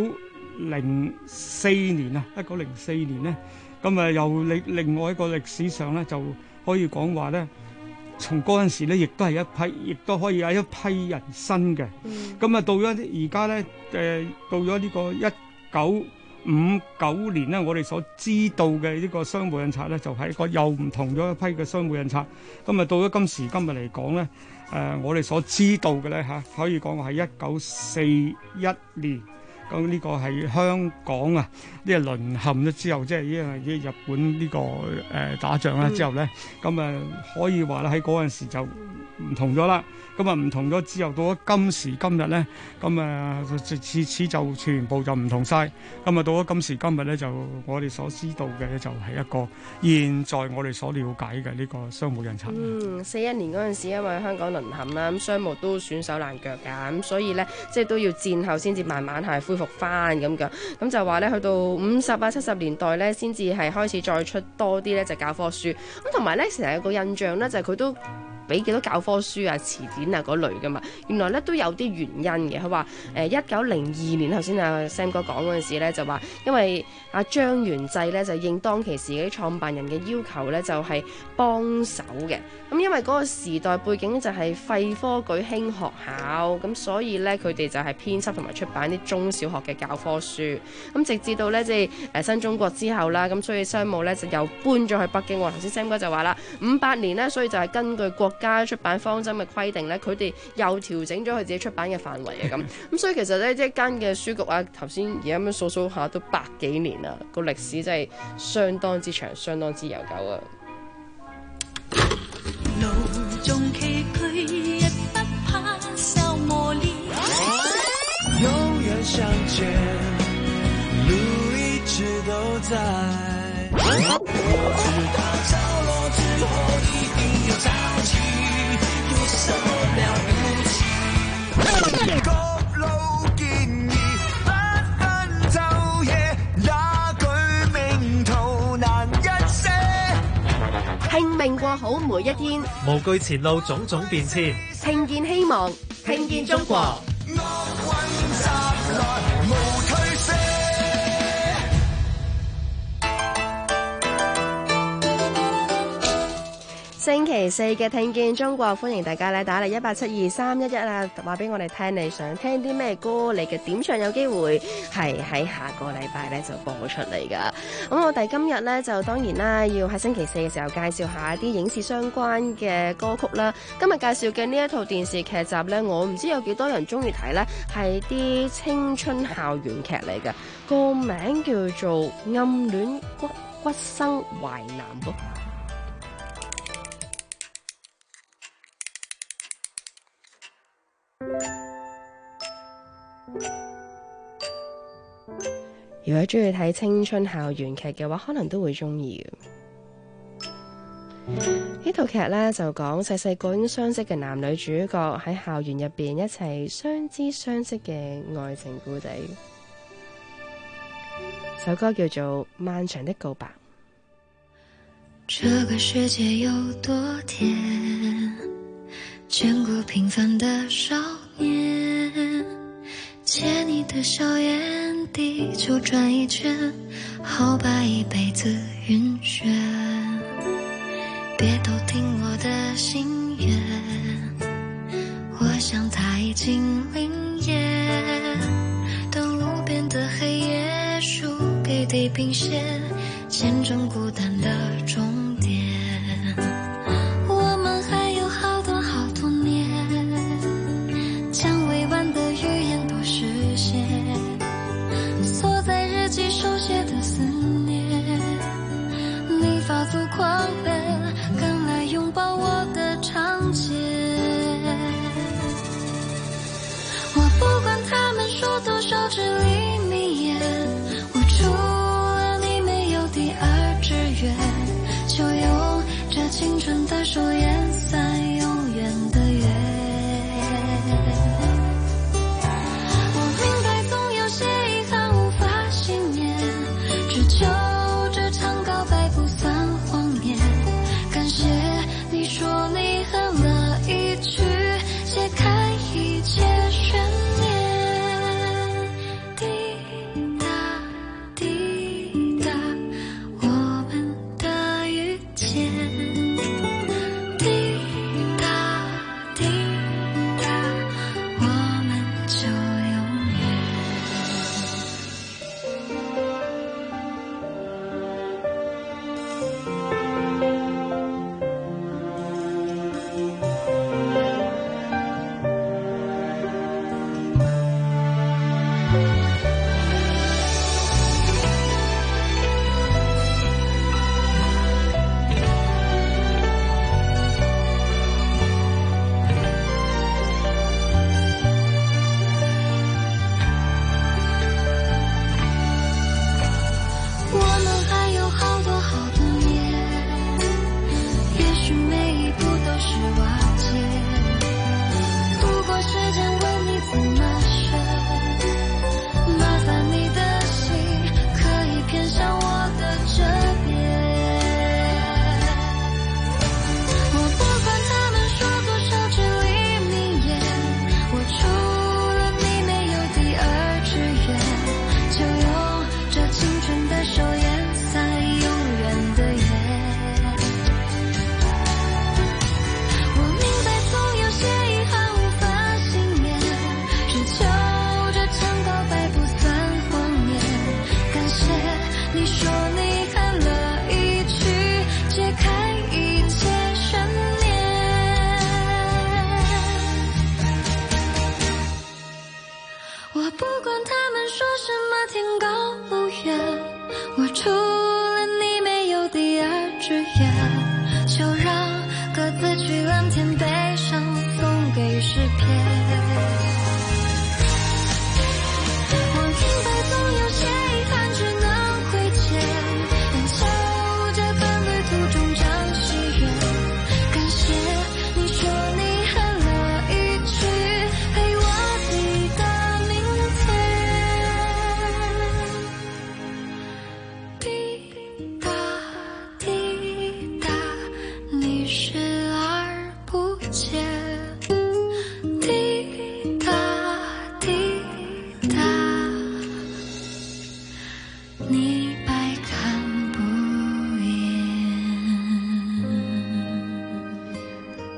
1904年啊，1904年咧，咁又另外一個歷史上咧就可以講話咧。從嗰陣時咧，亦都係亦都可以有一批人新嘅。咁到咗而家咧，到咗呢個1959年咧，我哋所知道嘅呢個商務印刷咧，就係一個又唔同咗一批嘅商務印刷。到咗今時今日嚟講咧，我哋所知道嘅咧可以講係1941年。咁呢個係香港啊，呢個淪陷咗之後，即係因為日本呢個打仗啦之後咧，咁可以話咧喺嗰陣時就唔同咗啦。咁唔同咗之後，到咗今時今日咧，咁自此就全部就唔同晒。到咗今時今日咧，就我哋所知道嘅就係一個現在我哋所了解嘅呢個商務印刷。 41年嗰陣時，因為香港淪陷啦，咁商務都損手爛腳㗎，咁所以咧即係都要戰後先至慢慢係恢復翻咁嘅。咁就話咧，去到50啊70年代咧，先至係開始再出多啲咧就教科書。咁同埋咧，成日有個印象咧，就係佢都俾幾多教科書啊、詞典啊嗰類噶嘛，原來咧都有啲原因嘅。佢話1902年頭先阿 Sam 哥講嗰陣時咧，就話因為阿張元濟咧就應當其時嗰啲創辦人嘅要求咧，就係幫手嘅。咁因為嗰個時代背景就係廢科舉興學校，咁所以咧佢哋就係編輯同埋出版啲中小學嘅教科書。咁直至到咧即係新中國之後啦，咁所以商務咧就又搬咗去北京。頭先 Sam 哥就話啦，58年咧，所以就係根據國家出版方針嘅規定呢，佢哋又調整咗佢自己出版嘅範圍啊咁所以其實呢，一間嘅書局啊，頭先而家咁樣數下都100幾年啦，個歷史真係相當之長，相當之悠久啊！ 路縱崎嶇，也不怕小磨礪。 永遠相見，路一直都在。我知道角落之後一定有潮起，有什麼了不起？高樓建議，不分晝夜，那句名圖難一寫。 拼命過好每一天， 無懼前路種種變遷， 聽見希望，聽見中國。星期四嘅聽見中國，歡迎大家咧打嚟1872311啦，話俾我哋聽你想聽啲咩歌，你嘅點唱有機會係喺下個禮拜咧就播出嚟噶。咁我哋今日咧就當然啦，要喺星期四嘅時候介紹下啲影視相關嘅歌曲啦。今日介紹嘅呢一套電視劇集咧，我唔知有幾多人中意睇咧，係啲青春校園劇嚟嘅，個名叫做《暗戀骨生淮南》噃。如果中意睇青春校園劇嘅話，可能都會中意嘅。呢套劇呢，就講細細個已經相識嘅男女主角喺校園入邊一齊相知相識嘅愛情故仔。首歌叫做《漫長的告白》。 這個世界有多甜，見過平凡的少年，借你的笑眼，地球轉一圈，好把一輩子暈眩。別偷聽我的心願，我想它已經靈驗。當無邊的黑夜輸給地平線，見證孤單的終點。我們還有好多好多年，將未完的語言都實現，鎖在日記手寫的思念，你發作狂奔，趕來擁抱我的長街。我不管他們說多少至理名言，我除了你沒有第二志願。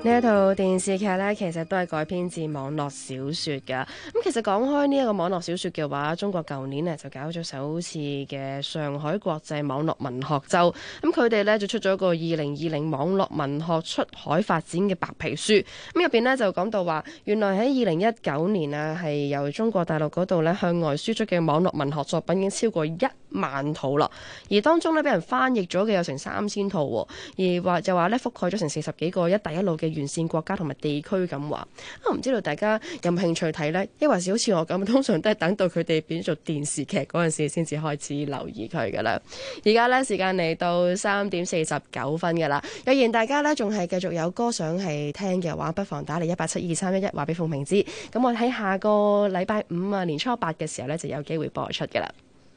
呢一套電視劇呢，其實都係改編自網絡小説㗎。咁其實講開呢一個網絡小説嘅話，中國舊年呢就搞咗首次嘅上海國際網絡文學週。咁佢哋呢就出咗個2020網絡文學出海發展嘅白皮書。咁入邊呢就講到話，原來喺2019年啊，係由中國大陸嗰度呢向外輸出嘅網絡文學作品已經超過1萬套啦。而當中呢，俾人翻譯咗嘅有成3000套，而就話呢覆蓋咗成40幾個一帶一路嘅沿線國家同埋地區咁話。唔知道大家有冇興趣睇呢？抑或是好似我咁，通常都係等到佢哋變做電視劇嗰陣時先至開始留意佢噶啦。而家呢，時間嚟到3點49分噶啦。若然大家呢仲係繼續有歌想係聽嘅話，不妨打嚟1872311話俾鳳平知。咁我喺下個禮拜5啊，年初8嘅時候呢，就有機會播出噶啦。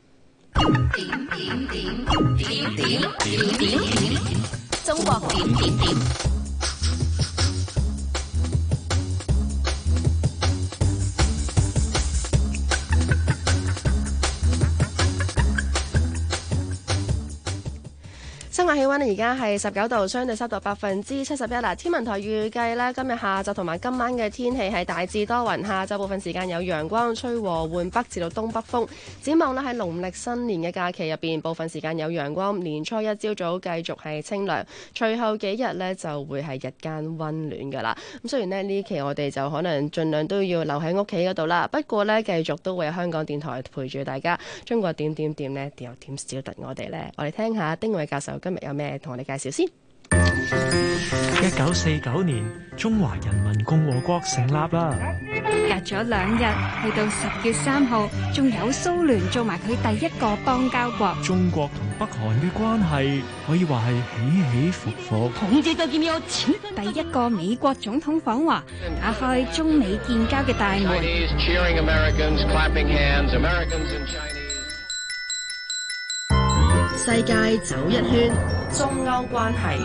中國點。室外氣溫而家係19度，相對濕度71%啦。天文台預計呢，今日下晝同埋今晚嘅天氣係大致多雲，下晝部分時間有陽光，吹和緩北至到東北風。展望呢，喺農曆新年嘅假期入邊，部分時間有陽光，年初一朝早繼續係清涼，隨後幾日呢就會係日間溫暖噶啦。咁雖然呢期我哋就可能盡量都要留喺屋企嗰度啦，不過呢，繼續都會有香港電台陪住大家。中國點呢？又點少得我哋呢？我哋聽下丁偉教授今日有咩同我哋介紹先。 1949年，中華人民共和國成立啦。 隔咗2日，去到10月3號，仲有蘇聯做埋佢第一個邦交國。 中國同北韓嘅關係可以話係起起伏伏。 第一個美國總統訪華，打開中美建交嘅大門。 世界走一圈，中歐關係。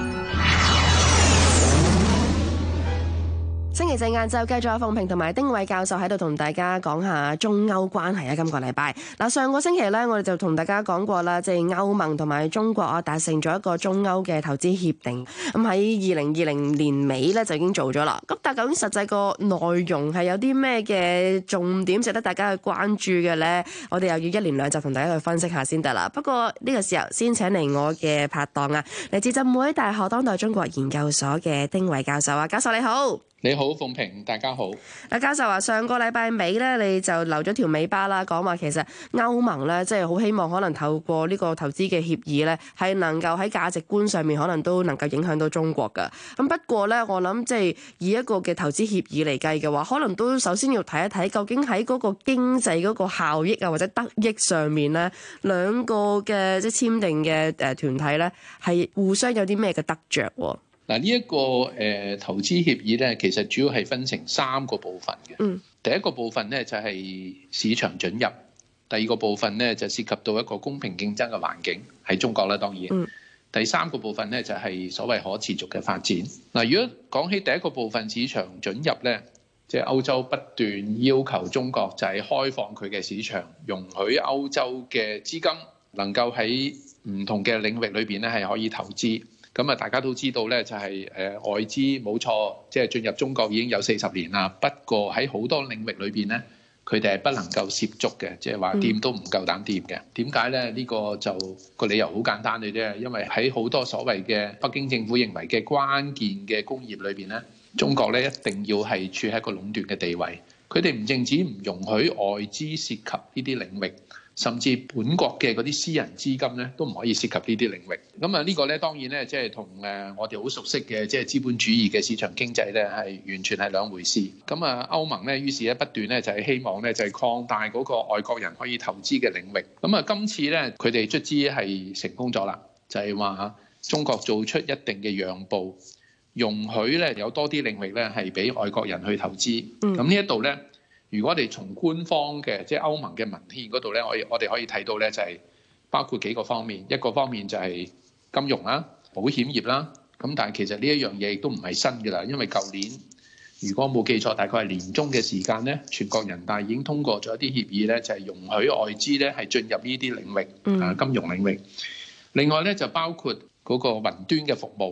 星期四晏晝繼續有鳳平同埋丁偉教授喺度同大家講下中歐關係啊！今個禮拜嗱，上個星期呢，我哋就同大家講過啦，即係歐盟同埋中國啊達成咗一個中歐嘅投資協定，咁喺2020年尾呢，就已經做咗啦。咁但究竟實際個內容係有啲咩嘅重點值得大家去關注嘅呢？我哋又要一連2集同大家去分析下先得啦。不過呢個時候先請嚟我嘅拍檔啊，嚟自浸會大學當代中國研究所嘅丁偉教授啊，教授你好。 你好，鳳平，大家好。 教授話上個禮拜尾咧，你就留咗條尾巴啦，講話其實歐盟咧，即係好希望可能透過呢個投資嘅協議咧，係能夠喺價值觀上面可能都能夠影響到中國噶。咁不過咧，我諗即係以一個嘅投資協議嚟計嘅話，可能都首先要睇一睇究竟喺嗰個經濟嗰個效益啊或者得益上面咧，兩個嘅即係簽訂嘅團體咧，係互相有啲咩嘅得着。 嗱，呢一個投資協議咧，其實主要係分成3個部分嘅。第一個部分咧就係市場准入，第二個部分咧就涉及到一個公平競爭嘅環境喺中國啦，當然。第3個部分咧就係所謂可持續嘅發展。嗱，如果講起第一個部分市場准入咧，即係歐洲不斷要求中國就係開放佢嘅市場，容許歐洲嘅資金能夠喺唔同嘅領域裏邊咧係可以投資。咁啊，大家都知道咧，就係外資冇錯，即係進入中國已經有40年啦。不過喺好多領域裏邊咧，佢哋係不能夠涉足嘅，即係話掂都唔夠膽掂嘅。點解咧？呢個就個理由好簡單嘅啫，因為喺好多所謂嘅北京政府認為嘅關鍵嘅工業裏邊咧，中國咧一定要係處喺一個壟斷嘅地位。佢哋唔淨止唔容許外資涉及呢啲領域，甚至本國嘅嗰啲私人資金咧都唔可以涉及呢啲領域。咁啊，呢個咧當然咧，即係同我哋好熟悉嘅即係資本主義嘅市場經濟咧係完全係兩回事。咁啊，歐盟咧於是咧不斷咧就係希望咧就係擴大嗰個外國人可以投資嘅領域。咁啊，今次咧佢哋卒之係成功咗啦，就係話中國做出一定嘅讓步，容許咧有多啲領域咧係俾外國人去投資。咁呢一度咧，如果我哋從官方嘅即係歐盟嘅文獻嗰度咧，我哋可以睇到咧就係包括幾個方面。一個方面就係金融啦、保險業啦。咁但係其實呢一樣嘢亦都唔係新㗎啦，因為舊年如果冇記錯，大概係年中嘅時間咧，全國人大已經通過咗一啲協議咧，就係容許外資咧係進入呢啲領域，金融領域。另外咧就包括嗰個雲端嘅服務。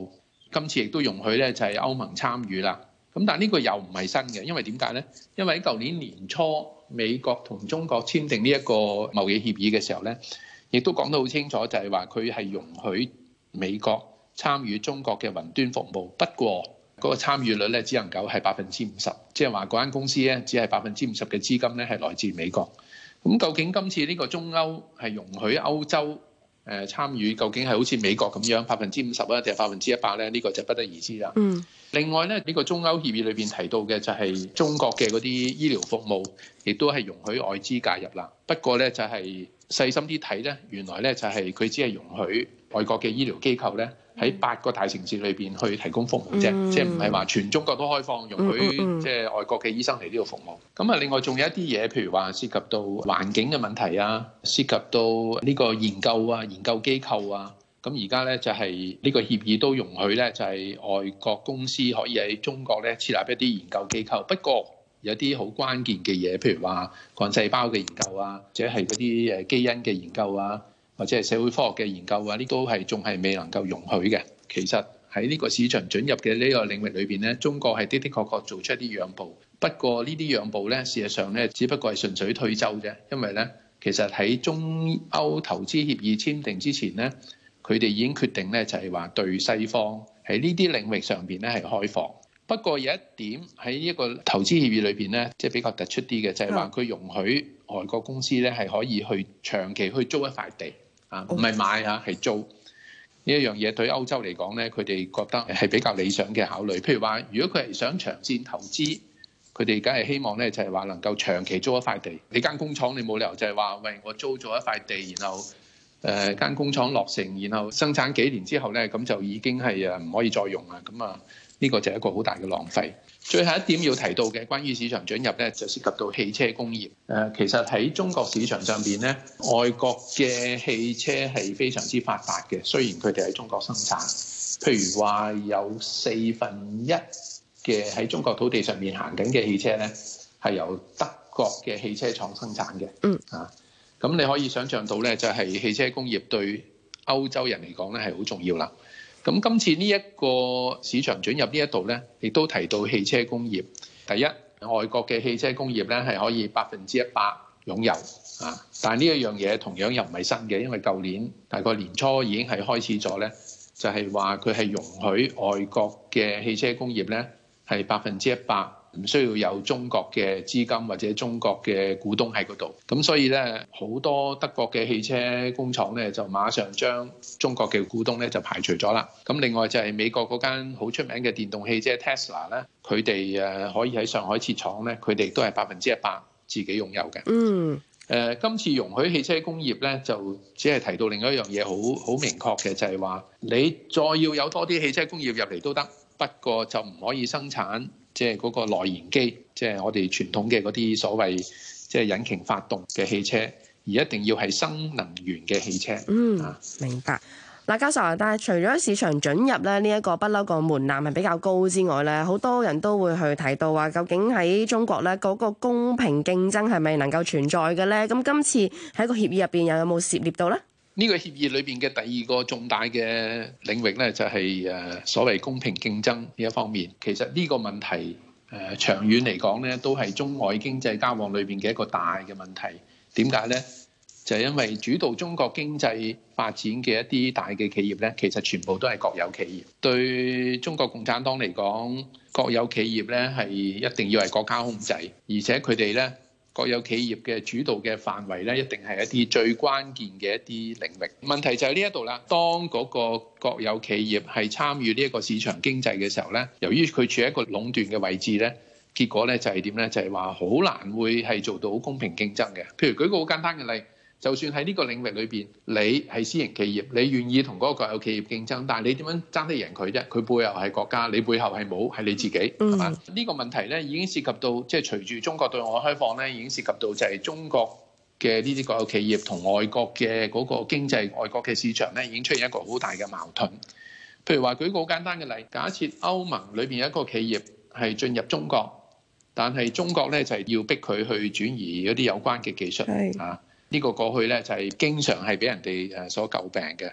今次亦都容許咧就係歐盟參與啦。咁但係呢個又唔係新嘅，因為點解呢？因為喺舊年年初美國同中國簽訂呢一個貿易協議嘅時候呢，亦都講得好清楚，就係話佢係容許美國參與中國嘅雲端服務。不過嗰個參與率咧只能夠係50%，即係話嗰間公司咧只係50%嘅資金咧係來自美國。咁究竟今次呢個中歐係容許歐洲參與，究竟係好似美國咁樣50%啊，定係100%咧？呢個就不得而知啦。另外咧，呢個中歐協議裏邊提到嘅就係中國嘅嗰啲醫療服務，亦都係容許外資介入啦。不過咧就係細心啲睇咧，原來咧就係佢只係容許外國嘅醫療機構咧喺8個大城市裏邊去提供服務啫，即係唔係話全中國都開放容許即係外國嘅醫生嚟呢度服務。咁啊，另外仲有一啲嘢，譬如話涉及到環境嘅問題啊，涉及到呢個研究啊、研究機構啊。咁而家咧就係呢個協議都容許咧，就係外國公司可以喺中國咧設立一啲研究機構。不過有啲好關鍵嘅嘢，譬如話幹細胞嘅研究啊，或者係嗰啲基因嘅研究啊，或者係社會科學嘅研究啊，呢都係仲係未能夠容許嘅。其實喺呢個市場准入嘅呢個領域裏邊咧，中國係的確做出一啲讓步。不過呢啲讓步咧，事實上咧，只不過係順水推舟啫。因為咧，其實喺中歐投資協議簽訂之前咧，佢哋已經決定咧，就係話對西方喺呢啲領域上邊咧係開放。不過有一點喺一個投資協議裏邊咧，即係比較突出啲嘅，就係話佢容許外國公司咧係可以去長期去租一塊地啊，唔係買啊，係租。呢一樣嘢對歐洲嚟講咧，佢哋覺得係比較理想嘅考慮。譬如話，如果佢係想長線投資，佢哋梗係希望咧就係話能夠長期租一塊地。你間工廠你冇理由就係話，喂，我租咗一塊地，然後間工廠落成，然後生產幾年之後咧，咁就已經係唔可以再用啦。咁啊，呢個就係一個好大嘅浪費。最後一點要提到嘅，關於市場准入咧，就涉及到汽車工業。其實喺中國市場上邊咧，外國嘅汽車係非常之發達嘅。雖然佢哋喺中國生產，譬如話有1/4嘅喺中國土地上面行緊嘅汽車咧，係由德國嘅汽車廠生產嘅。咁你可以想象到咧，就係汽車工業對歐洲人嚟講咧係好重要啦。咁今次呢一個市場准入呢一度咧，亦都提到汽車工業。第一，外國嘅汽車工業咧係可以100%擁有啊，但係呢一樣嘢同樣又唔係新嘅，因為舊年大概年初已經係開始咗咧，就係話佢係容許外國嘅汽車工業咧係100%唔需要有中國嘅資金或者中國嘅股東喺嗰度。咁所以咧，好多德國嘅汽車工廠咧就馬上將中國嘅股東咧就排除咗啦。咁另外就係美國嗰間好出名嘅電動汽車 Tesla 咧，佢哋可以喺上海設廠咧，佢哋都係100%自己擁有嘅。今次容許汽車工業咧，就只係提到另外一樣嘢，好明確嘅，就係話你再要有多啲汽車工業入嚟都得，不過就唔可以生產即係嗰個內燃機，即係我哋傳統嘅嗰啲所謂即係引擎發動嘅汽車，而一定要係新能源嘅汽車。 明白。嗱，教授啊，但係除咗市場准入咧，呢一個不嬲個門檻係比較高之外咧，好多人都會去提到話，究竟喺中國咧嗰個公平競爭係咪能夠存在嘅咧？咁今次喺個協議入邊又有冇涉獵到咧？ 呢個協議裏邊嘅第二個重大嘅領域咧，就係所謂公平競爭呢一方面。其實呢個問題長遠嚟講咧，都係中外經濟交往裏邊嘅一個大嘅問題。點解咧？就係因為主導中國經濟發展嘅一啲大嘅企業咧，其實全部都係國有企業。對中國共產黨嚟講，國有企業咧係一定要係國家控制，而且佢哋咧國有企業嘅主導嘅範圍咧，一定係一啲最關鍵嘅一啲領域。問題就係呢一度啦。當嗰個國有企業係參與呢一個市場經濟嘅時候咧，由於佢處喺一個壟斷嘅位置咧，結果咧就係點咧？就係話好難會係做到公平競爭嘅。譬如舉個好簡單嘅例。就算喺呢個領域裏邊，你係私營企業，你願意同嗰個國有企業競爭，但係你點樣爭得贏佢啫？佢背後係國家，你背後係冇，係你自己，係嘛？呢個問題咧已經涉及到，即係隨住中國對外開放咧，已經涉及到就係中國嘅呢啲國有企業同外國嘅嗰個經濟、外國嘅市場咧，已經出現一個好大嘅矛盾。譬如話舉個好簡單嘅例，假設歐盟裏邊有一個企業係進入中國，但係中國咧就係要逼佢去轉移嗰啲有關嘅技術啊。呢個過去咧就係經常係俾人哋所詬病嘅。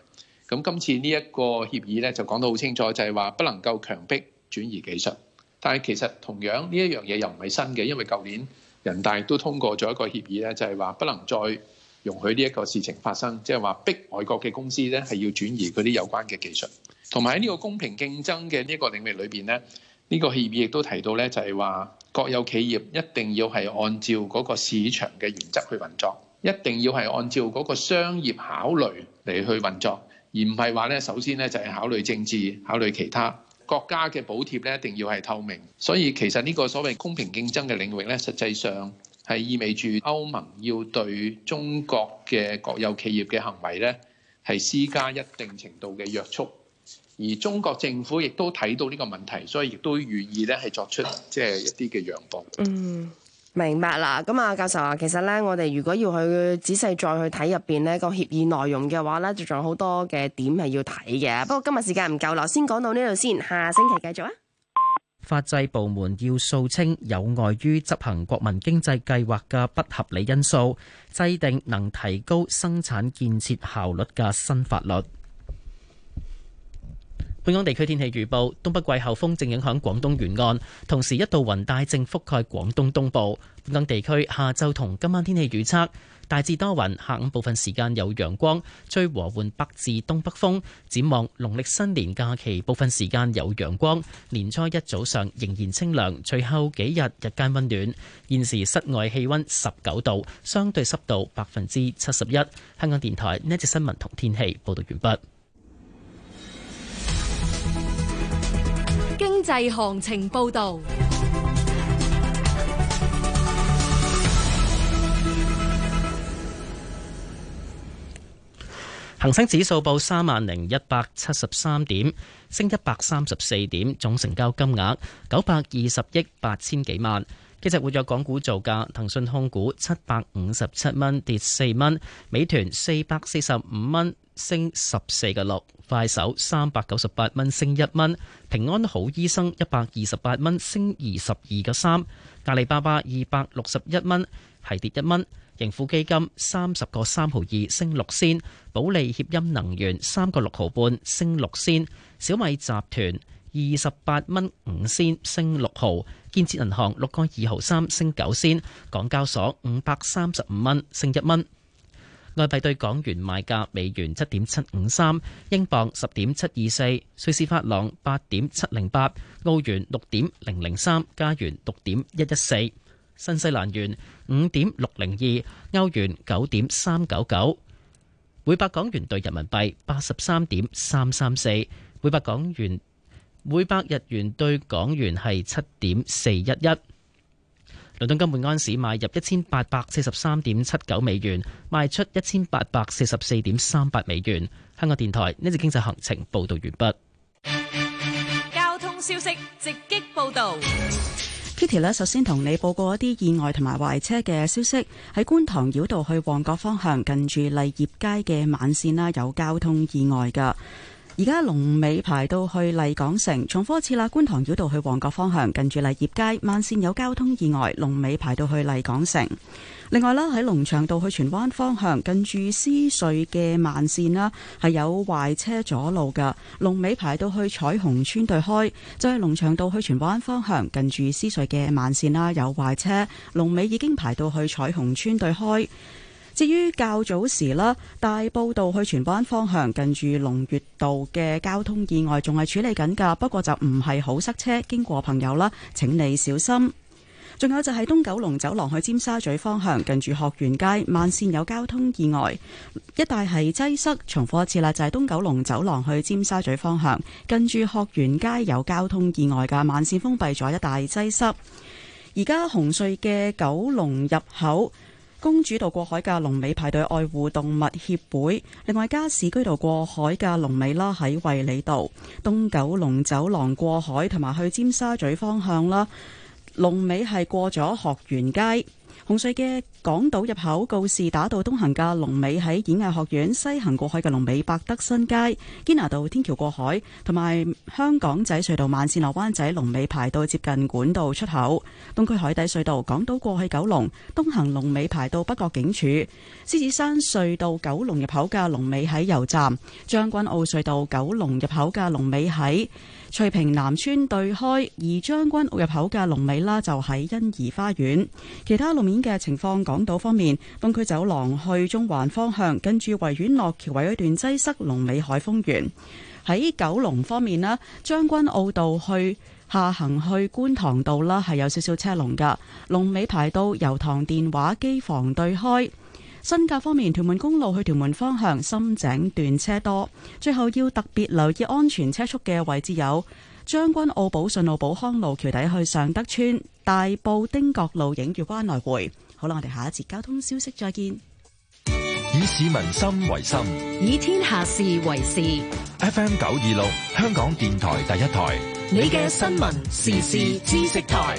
咁今次呢一個協議咧就講得好清楚，就係話不能夠強迫轉移技術。但係其實同樣呢一樣嘢又唔係新嘅，因為舊年人大都通過咗一個協議咧，就係話不能再容許呢一個事情發生，即係話逼外國嘅公司咧係要轉移嗰啲有關嘅技術。同埋喺呢個公平競爭嘅呢個領域裏邊咧，呢個協議亦都提到咧，就係話國有企業一定要係按照嗰個市場嘅原則去運作，一定要係按照嗰個商業考慮嚟去運作，而唔係話咧首先咧就係考慮政治、考慮其他。國家嘅補貼咧一定要係透明，所以其實呢個所謂公平競爭嘅領域咧，實際上係意味住歐盟要對中國嘅國有企業嘅行為咧係施加一定程度嘅約束，而中國政府亦都睇到呢個問題，所以亦都願意咧係作出即係一啲嘅讓步。 明白啦，咁啊教授啊，其實咧我哋如果要去仔細再去睇入邊呢個協議內容嘅話咧，就仲有好多嘅點係要睇嘅。不過今日時間唔夠啦，先講到呢度先，下星期繼續啊。 法制部門要掃清有礙於執行國民經濟計劃嘅不合理因素，制定能提高生產建設效率嘅新法律。本港地區天氣預報，東北季候風正影響廣東沿岸，同時一道雲帶正覆蓋廣東東部。本港地區下晝同今晚天氣預測，大致多雲，下午部分時間有陽光，吹和緩北至東北風。展望農曆新年假期，部分時間有陽光，年初一早上仍然清涼，隨後幾日日間溫暖。現時室外氣溫19度，相對濕度71%。香港電台呢一節新聞同天氣報道完畢。 經濟行情報導。 恒生指數報30,173點，升134點，總成交金額920億8千幾萬。幾隻活躍港股造價：騰訊控股757蚊，跌4蚊；美團445蚊，升14個6；快手398蚊，升1蚊；平安好醫生128蚊，升22個3；阿里巴巴261蚊，係跌1蚊；盈富基金30個3毫2，升6仙；保利協鑫能源3個6毫半，升6仙；小米集團28蚊5仙，升6毫；建設銀行6個2毫3，升9仙；港交所535蚊，升1蚊。外幣對港元賣價：美元7.753，英鎊10.724，瑞士法郎8.708，澳元6.003，加元6.114，新西蘭元5.602，歐元9.399，每百港元對人民幣83.334，每百日元對港元係7.411。倫敦金每安士買入1843.79美元，賣出1844.38美元。香港電台呢節經濟行情報道完畢。 交通消息直擊報道。 Kitty 呢，首先同你報告一啲意外同埋壞車嘅消息。喺觀塘繞道去旺角方向，近住勵業街嘅慢線啦，有交通意外㗎。而家龍尾排到去麗港城，重複一次啦。觀塘繞道去旺角方向，近住勵業街慢線有交通意外，龍尾排到去麗港城。另外啦，喺龍翔道去荃灣方向，近住獅隧嘅慢線啦，係有壞車阻路㗎，龍尾排到去彩虹村對開。就係龍翔道去荃灣方向，近住獅隧嘅慢線啦，有壞車，龍尾已經排到去彩虹村對開。至於較早時啦，大埔道去荃灣方向，近住龍悅道嘅交通意外仲係處理緊㗎，不過就唔係好塞車，經過朋友啦，請你小心。仲有就係東九龍走廊去尖沙咀方向，近住學園街慢線有交通意外，一帶係擠塞。重複一次啦，就係東九龍走廊去尖沙咀方向，近住學園街有交通意外㗎，慢線封閉咗，一帶擠塞。而家紅隧嘅九龍入口，公主道過海嘅龍尾排隊愛護動物協會，另外加士居道過海嘅龍尾啦喺衛理道，東九龍走廊過海同埋去尖沙咀方向啦，龍尾係過咗學園街。 紅隧嘅港島入口告士打道東行嘅龍尾喺演藝學院，西行過海嘅龍尾百德新街、堅拿道天橋過海，同埋香港仔隧道慢線落灣仔龍尾排到接近管道出口。東區海底隧道港島過去九龍東行龍尾排到北角警署。獅子山隧道九龍入口嘅龍尾喺油站。將軍澳隧道九龍入口嘅龍尾喺翠屏南村對開，而將軍澳入口嘅龍尾啦就喺欣怡花園。其他路面嘅情況，港島方面，東區走廊去中環方向，跟住維園落橋位一段擠塞，龍尾海峰園。喺九龍方面咧，將軍澳道去下行去觀塘道啦，係有少少車龍噶，龍尾排到油塘電話機房對開。新界方面，屯門公路去屯門方向深井段車多，最後要特別留意安全車速嘅位置有將軍澳寶順路寶康路橋底去尚德村、大埔汀角路映月灣來回。好啦，我哋下一節交通消息再見。 以市民心為心， 以天下事為事。 FM 926，香港電台第一台， 你嘅新聞時事知識台。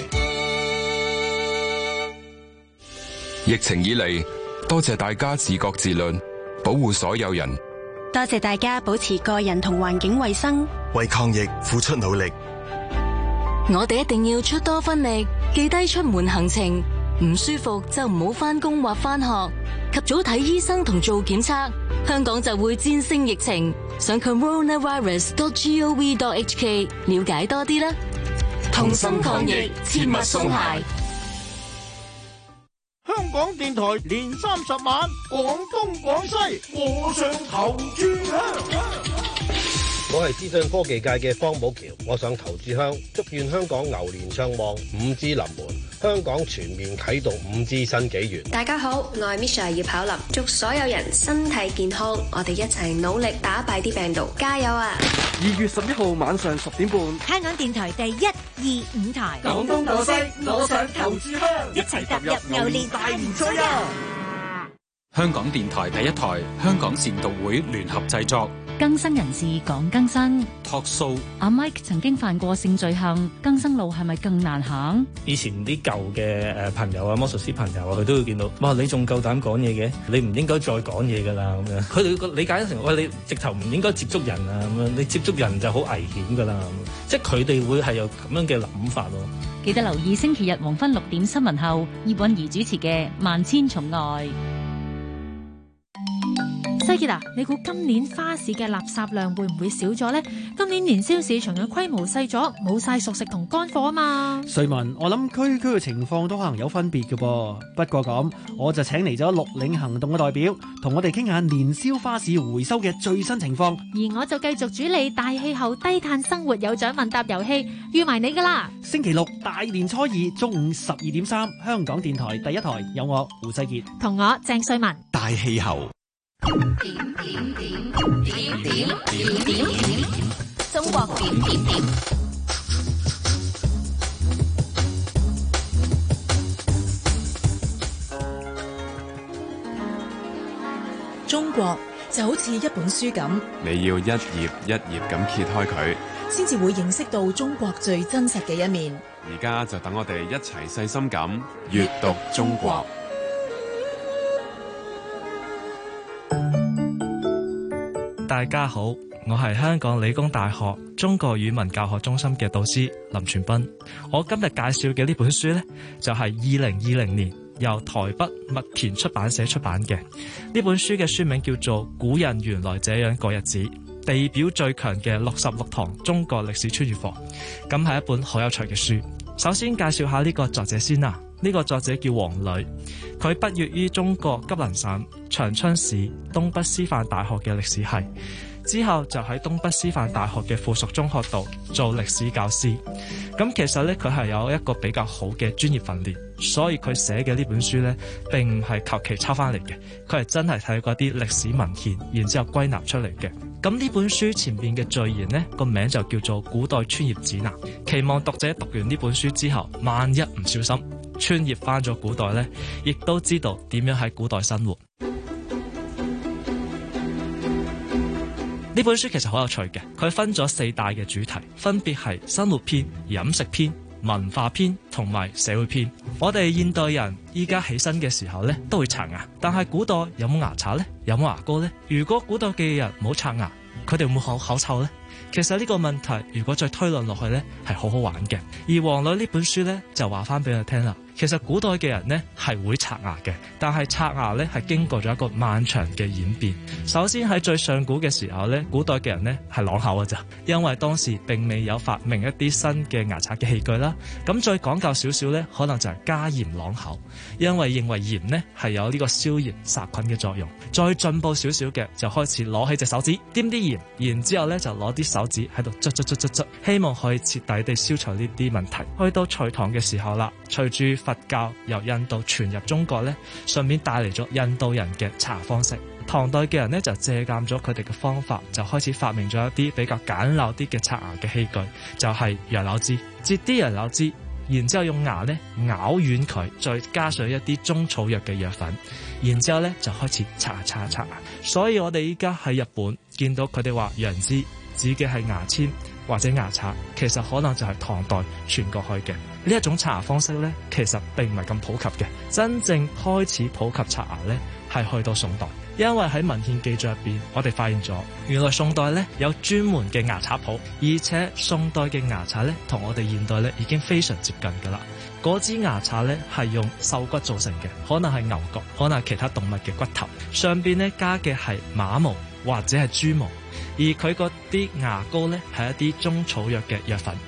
疫情以嚟，多謝大家自覺自律，保護所有人。 多謝大家保持個人同環境衛生， 為抗疫付出努力。 我哋一定要出多分力，記低出門行程，唔舒服就唔好返工或返學，及早睇醫生同做檢測，香港就會戰勝疫情。上 coronavirus.gov.hk 了解多啲啦。同心抗疫，切勿鬆懈。 香港電台年30晚，廣東廣西和尚頭炷香。 我係資訊科技界嘅方寶橋，我想投炷香，祝願香港牛年暢旺，5G 臨門，香港全面啟動5G 新紀元。 大家好，我係 Misha 葉巧琳，祝所有人身體健康，我哋一齊努力打敗啲病毒，加油啊！2 月11號晚上10點半， 香港電台第1、2、5台， 廣東廣西，我想投炷香， 一齊踏入牛年大年初一。 香港電台第一台，香港善導會聯合製作。 更生人士講更生 Talk Show。 阿 Mike 曾經犯過性罪行，更生路係咪更難行？ 以前啲舊嘅朋友啊，魔術師朋友啊，佢都會見到，哇！你仲夠膽講嘢嘅？你唔應該再講嘢噶啦咁樣。佢哋個理解成，喂，你直頭唔應該接觸人啊咁樣，你接觸人就好危險噶啦。即係佢哋會係有咁樣嘅諗法咯。 記得留意星期日黃昏6點新聞後，葉韻儀主持嘅《萬千寵愛》。 西傑啊，你估今年花市嘅垃圾量會唔會少咗呢？今年年宵市場嘅規模細咗，冇晒熟食同乾貨啊嘛。 瑞文，我諗區區嘅情況都可能有分別嘅噃。不過咁，我就請嚟咗綠領行動嘅代表，同我哋傾下年宵花市回收嘅最新情況。 而我就繼續主理大氣候低碳生活有獎問答遊戲，預埋你噶啦。 星期6大年初2中午12.3，香港電台第一台有我胡世傑同我鄭瑞文。 大氣候。 中國點點點。 中國就好似一本書咁， 你要一頁一頁咁揭開佢， 先至會認識到中國最真實嘅一面。 而家就等我哋一齊細心咁閱讀中國。 大家好，我係香港理工大學中國語文教學中心嘅導師林傳斌。我今日介紹嘅呢本書呢，就係2020年由台北麥田出版社出版嘅。呢本書嘅書名叫做《古人原來這樣過日子》，地表最強嘅66堂中國歷史穿越課。咁係一本好有趣嘅書。首先介紹下呢個作者先啦。呢個作者叫黃磊，佢畢業於中國吉林省長春市東北師範大學嘅歷史系，之後就喺東北師範大學嘅附屬中學度做歷史教師。咁其實呢，佢係有一個比較好嘅專業訓練，所以佢寫嘅呢本書呢，並唔係求其抄翻嚟嘅，佢係真係睇過啲歷史文獻，然之後歸納出嚟嘅。咁呢本書前面嘅序言呢，個名就叫做《古代穿越指南》，期望讀者讀完呢本書之後，萬一唔小心穿越翻咗古代呢，亦都知道點樣喺古代生活。呢本書其實好有趣嘅，佢分咗4大嘅主題，分別係生活篇、飲食篇、 文化篇同埋社會篇。我哋現代人依家起身嘅時候呢，都會刷牙，但係古代有冇牙刷呢？有冇牙膏呢？如果古代嘅人冇刷牙，佢哋會唔會口臭呢？其實呢個問題如果再推論落去呢，係好好玩嘅。而《王女》呢本書呢，就話翻俾我聽啦。其實古代嘅人呢係會刷牙嘅，但係刷牙呢係經過咗一個漫長嘅演變。首先喺最上古嘅時候呢，古代嘅人呢係啷口嘅咋，因為當時並未有發明一啲新嘅牙刷嘅器具啦。咁再講究少少呢，可能就係加鹽啷口，因為認為鹽呢係有呢個消炎殺菌嘅作用。再進步少少嘅就開始攞起隻手指掂啲鹽，然之後呢就攞啲手指喺度捽，希望可以徹底地消除呢啲問題。去到隋唐嘅時候啦，隨住佛教由印度傳入中國呢，順便帶嚟咗印度人嘅刷牙方式。唐代嘅人呢，就借鑑咗佢哋嘅方法，就開始發明咗一啲比較簡陋啲嘅刷牙嘅器具，就係楊柳枝，截啲楊柳枝，然之後用牙呢咬軟佢，再加上一啲中草藥嘅藥粉，然之後呢就開始刷牙。所以我哋依家喺日本見到佢哋話楊枝指嘅係牙籤或者牙刷，其實可能就係唐代傳過去嘅。呢一種刷牙方式呢，其實並唔係咁普及嘅。真正開始普及刷牙呢，係去到宋代，因為喺文獻記載入邊，我哋發現咗原來宋代呢有專門嘅牙刷鋪，而且宋代嘅牙刷呢，同我哋現代呢已經非常接近㗎啦。嗰支牙刷呢係用獸骨做成嘅，可能係牛角，可能係其他動物嘅骨頭，上邊呢加嘅係馬毛或者係豬毛，而佢嗰啲牙膏呢係一啲中草藥嘅藥粉。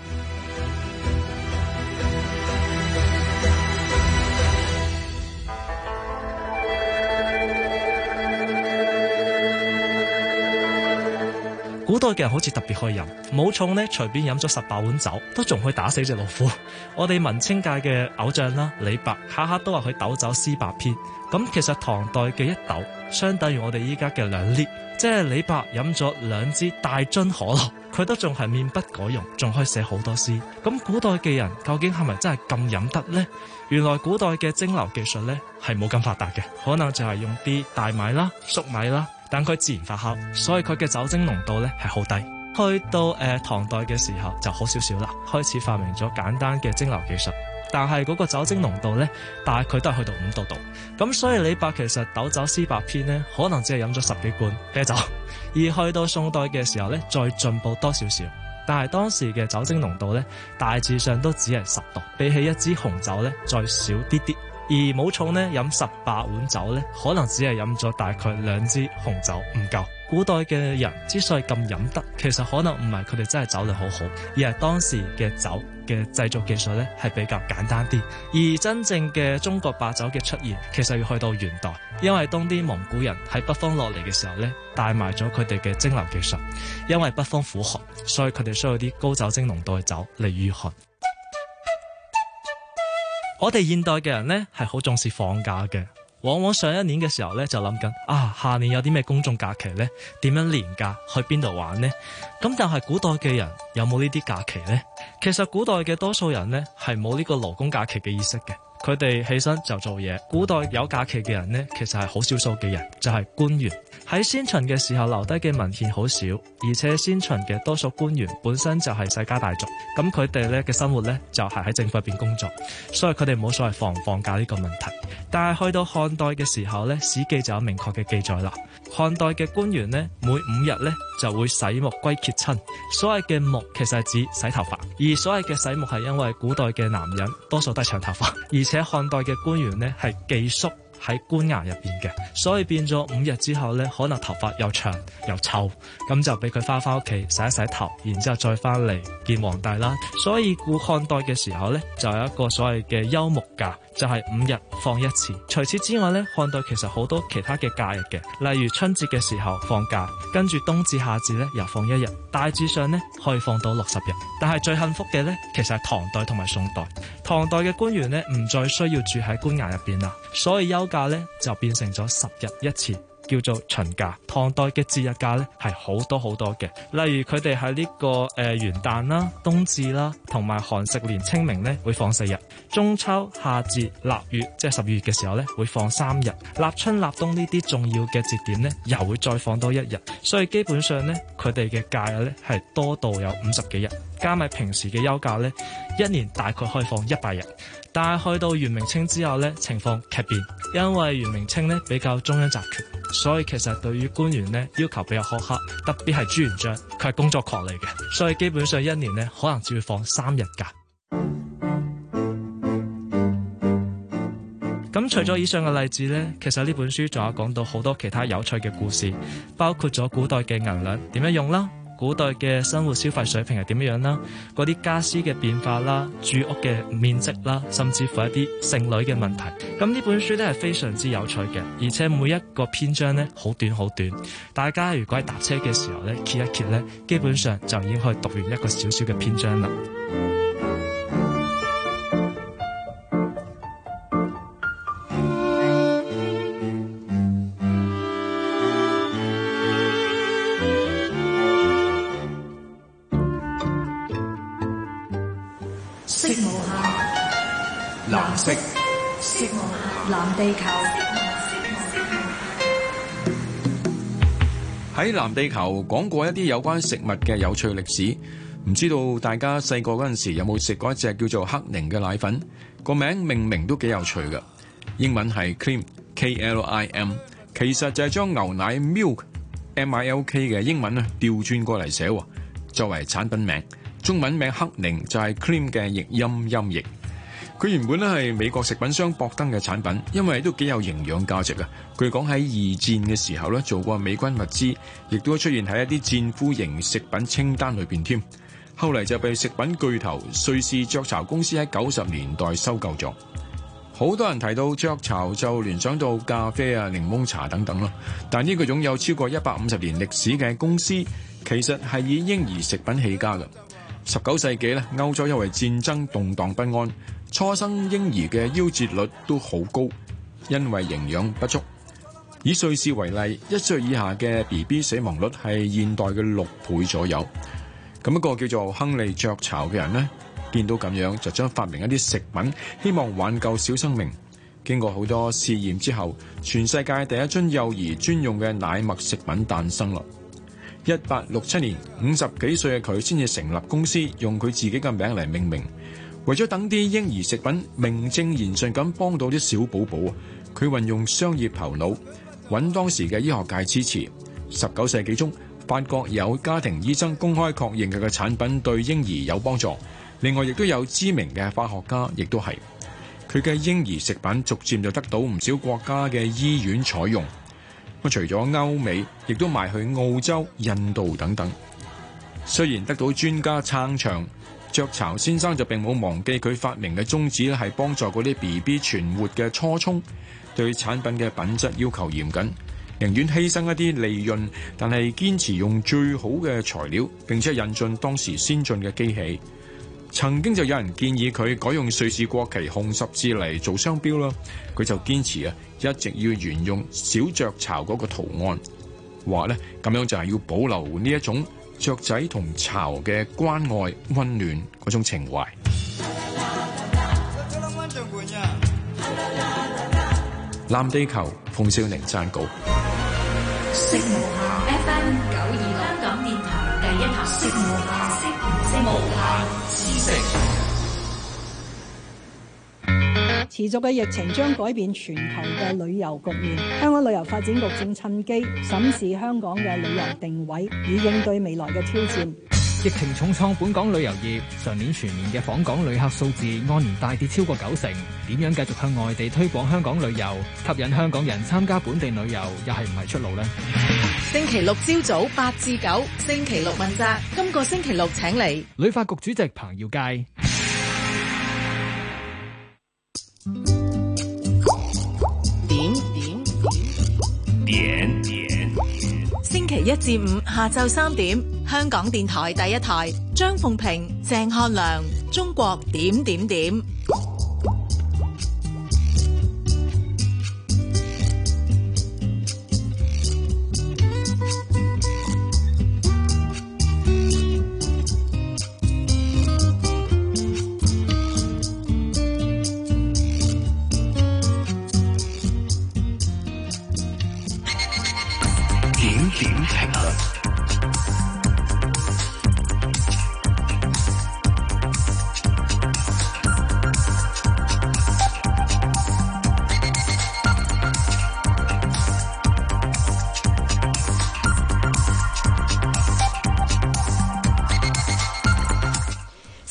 古代嘅人好似特別可以飲，武松呢隨便飲咗18碗酒，都仲可以打死隻老虎。我哋文青界嘅偶像啦，李白下下都話佢斗酒詩百篇。咁其實唐代嘅一斗相等於我哋依家嘅2 lit，即係李白飲咗2支大樽可樂，佢都仲係面不改容，仲可以寫好多詩。咁古代嘅人究竟係咪真係咁飲得呢？原來古代嘅蒸餾技術呢係冇咁發達嘅，可能就係用啲大米啦、粟米啦，但佢自然發酵，所以佢嘅酒精濃度呢係好低。去到唐代嘅時候就好少少啦，開始發明咗簡單嘅蒸餾技術，但係嗰個酒精濃度呢，大概都係去到5度。咁所以李白其實斗酒詩百篇呢，可能只係飲咗10幾罐啤酒。而去到宋代嘅時候呢，再進步多少少，但係當時嘅酒精濃度呢，大致上都只係10度，比起一支紅酒呢，再少啲啲。而武松呢，飲18碗酒呢，可能只係飲咗大概2支紅酒，唔夠。古代嘅人之所以咁飲得，其實可能唔係佢哋真係酒量好好，而係當時嘅酒嘅製造技術呢係比較簡單啲。而真正嘅中國白酒嘅出現，其實要去到元代，因為當啲蒙古人喺北方落嚟嘅時候呢，帶埋咗佢哋嘅蒸餾技術。因為北方苦寒，所以佢哋需要啲高酒精濃度嘅酒嚟御寒。我哋現代嘅人呢係好重視放假嘅。往往上一年嘅時候咧，就諗緊下年有啲咩公眾假期呢？點樣年假？去邊度玩呢？咁但係古代嘅人有冇呢啲假期呢？其實古代嘅多數人呢係冇呢個勞工假期嘅意識嘅，佢哋起身就做嘢。古代有假期嘅人呢，其實係好少數嘅人，就係官員。喺先秦嘅時候留低嘅文獻好少，而且先秦嘅多數官員本身就係世家大族，咁佢哋咧嘅生活咧就係喺政府入邊工作，所以佢哋冇所謂放唔放假呢個問題。但係去到漢代嘅時候咧，史記就有明確嘅記載啦。漢代嘅官員呢，每5日咧就會洗沐歸結親。所謂嘅沐其實係指洗頭髮，而所謂嘅洗沐係因為古代嘅男人多數都係長頭髮，而且漢代嘅官員呢係寄宿喺官衙入邊嘅，所以變咗5日之後呢，可能頭髮又長又臭，咁就俾佢翻屋企洗一洗頭，然之後再翻嚟見皇帝啦。所以古漢代嘅時候呢，就有一個所謂嘅休沐假，就係5日放1次。除此之外呢，漢代其實好多其他嘅假日嘅，例如春節嘅時候放假，跟住冬至夏至呢又放1日，大致上呢可以放到60日。但係最幸福嘅呢，其實係唐代同埋宋代。唐代嘅官員呢，唔再需要住喺官衙入邊啦，所以休假呢就變成咗10日1次。 叫做旬假。唐代嘅節日假呢係好多好多嘅，例如佢哋喺呢個元旦啦、冬至啦，同埋寒食年清明呢會放4日，中秋、夏至、臘月即係12月嘅時候呢會放3日，立春、立冬呢啲重要嘅節點呢又會再放多1日，所以基本上呢，佢哋嘅假日呢係多到有50幾日，加埋平時嘅休假呢，一年大概可以放100日。但係去到元明清之後呢，情況劇變，因為元明清呢比較中央集權，所以其實對於官員呢要求比較苛刻，特別係朱元璋，佢係工作狂嚟嘅，所以基本上一年呢可能只會放3日假。咁除咗以上嘅例子呢，其實呢本書仲有講到好多其他有趣嘅故事，包括咗古代嘅銀兩點樣用啦，古代嘅生活消費水平係點樣啦，嗰啲家私嘅變化啦，住屋嘅面積啦，甚至乎一啲剩女嘅問題。咁呢本書呢係非常之有趣嘅，而且每一個篇章呢好短好短，大家如果喺搭車嘅時候呢揭一揭呢，基本上就已經可以讀完一個小小嘅篇章啦。 藍色，藍地球。 喺藍地球講過一啲有關食物嘅有趣歷史，唔知道大家細個嗰陣時有冇食過一隻叫做克寧嘅奶粉？個名命名都幾有趣㗎，英文係 Klim K-L-I-M， 其實就係將牛奶 milk M-I-L-K 嘅英文調轉過嚟寫，作為產品名。中文名克寧就係 Klim 嘅譯音譯。佢原本咧係美國食品商博登嘅產品，因為都幾有營養價值啊。據講喺二戰嘅時候咧做過美軍物資，亦都出現喺一啲戰俘型食品清單裏邊添。後嚟就被食品巨頭瑞士雀巢公司喺90年代收購咗。好多人提到雀巢就聯想到咖啡啊、檸檬茶等等咯，但呢個擁有超過150年歷史嘅公司，其實係以嬰兒食品起家嘅。19世紀咧，歐洲因為戰爭動盪不安，初生嬰兒嘅夭折率都好高，因為營養不足。以瑞士為例，1歲以下嘅 BB 死亡率係現代嘅6倍左右。咁一個叫做亨利雀巢嘅人呢，見到咁樣就將發明一啲食品，希望挽救小生命。經過好多試驗之後，全世界第一樽幼兒專用嘅奶麥食品誕生啦。1867年，50幾歲嘅佢先至成立公司，用佢自己嘅名嚟命名。為咗等啲嬰兒食品名正言順咁幫到啲小寶寶，佢運用商業頭腦，揾當時嘅醫學界支持。19世紀中，法國有家庭醫生公開確認佢嘅產品對嬰兒有幫助。另外，亦都有知名嘅化學家，亦都係佢嘅嬰兒食品逐漸就得到唔少國家嘅醫院採用。除咗歐美，亦都賣去澳洲、印度等等。雖然得到專家撐場，雀巢先生就並冇忘記佢發明嘅宗旨咧，係幫助嗰啲 BB 存活嘅初衷。對產品嘅品質要求嚴謹，寧願犧牲一啲利潤，但係堅持用最好嘅材料，並且引進當時先進嘅機器。曾經就有人建議佢改用瑞士國旗紅十字嚟做商標啦，佢就堅持一直要沿用小雀巢嗰個圖案，話咧咁樣就係要保留呢一種雀仔同巢嘅關愛溫暖嗰種情懷。藍地球，馮少寧撰稿。 食無限 FM 926香港電台第一台，食無限，無限知識。 持續嘅疫情將改變全球嘅旅遊局面，香港旅遊發展局正趁機審視香港嘅旅遊定位，以應對未來嘅挑戰。 疫情重創本港旅遊業，上年全年嘅訪港旅客數字按年大跌超過90%。點樣繼續向外地推廣香港旅遊，吸引香港人參加本地旅遊，又係唔係出路呢？ 星期六朝早8至9，星期六問責。今個星期六請嚟旅發局主席彭耀佳。 點。星期1至5下晝3點，香港電台第一台，張鳳平、鄭漢良，中國點點點。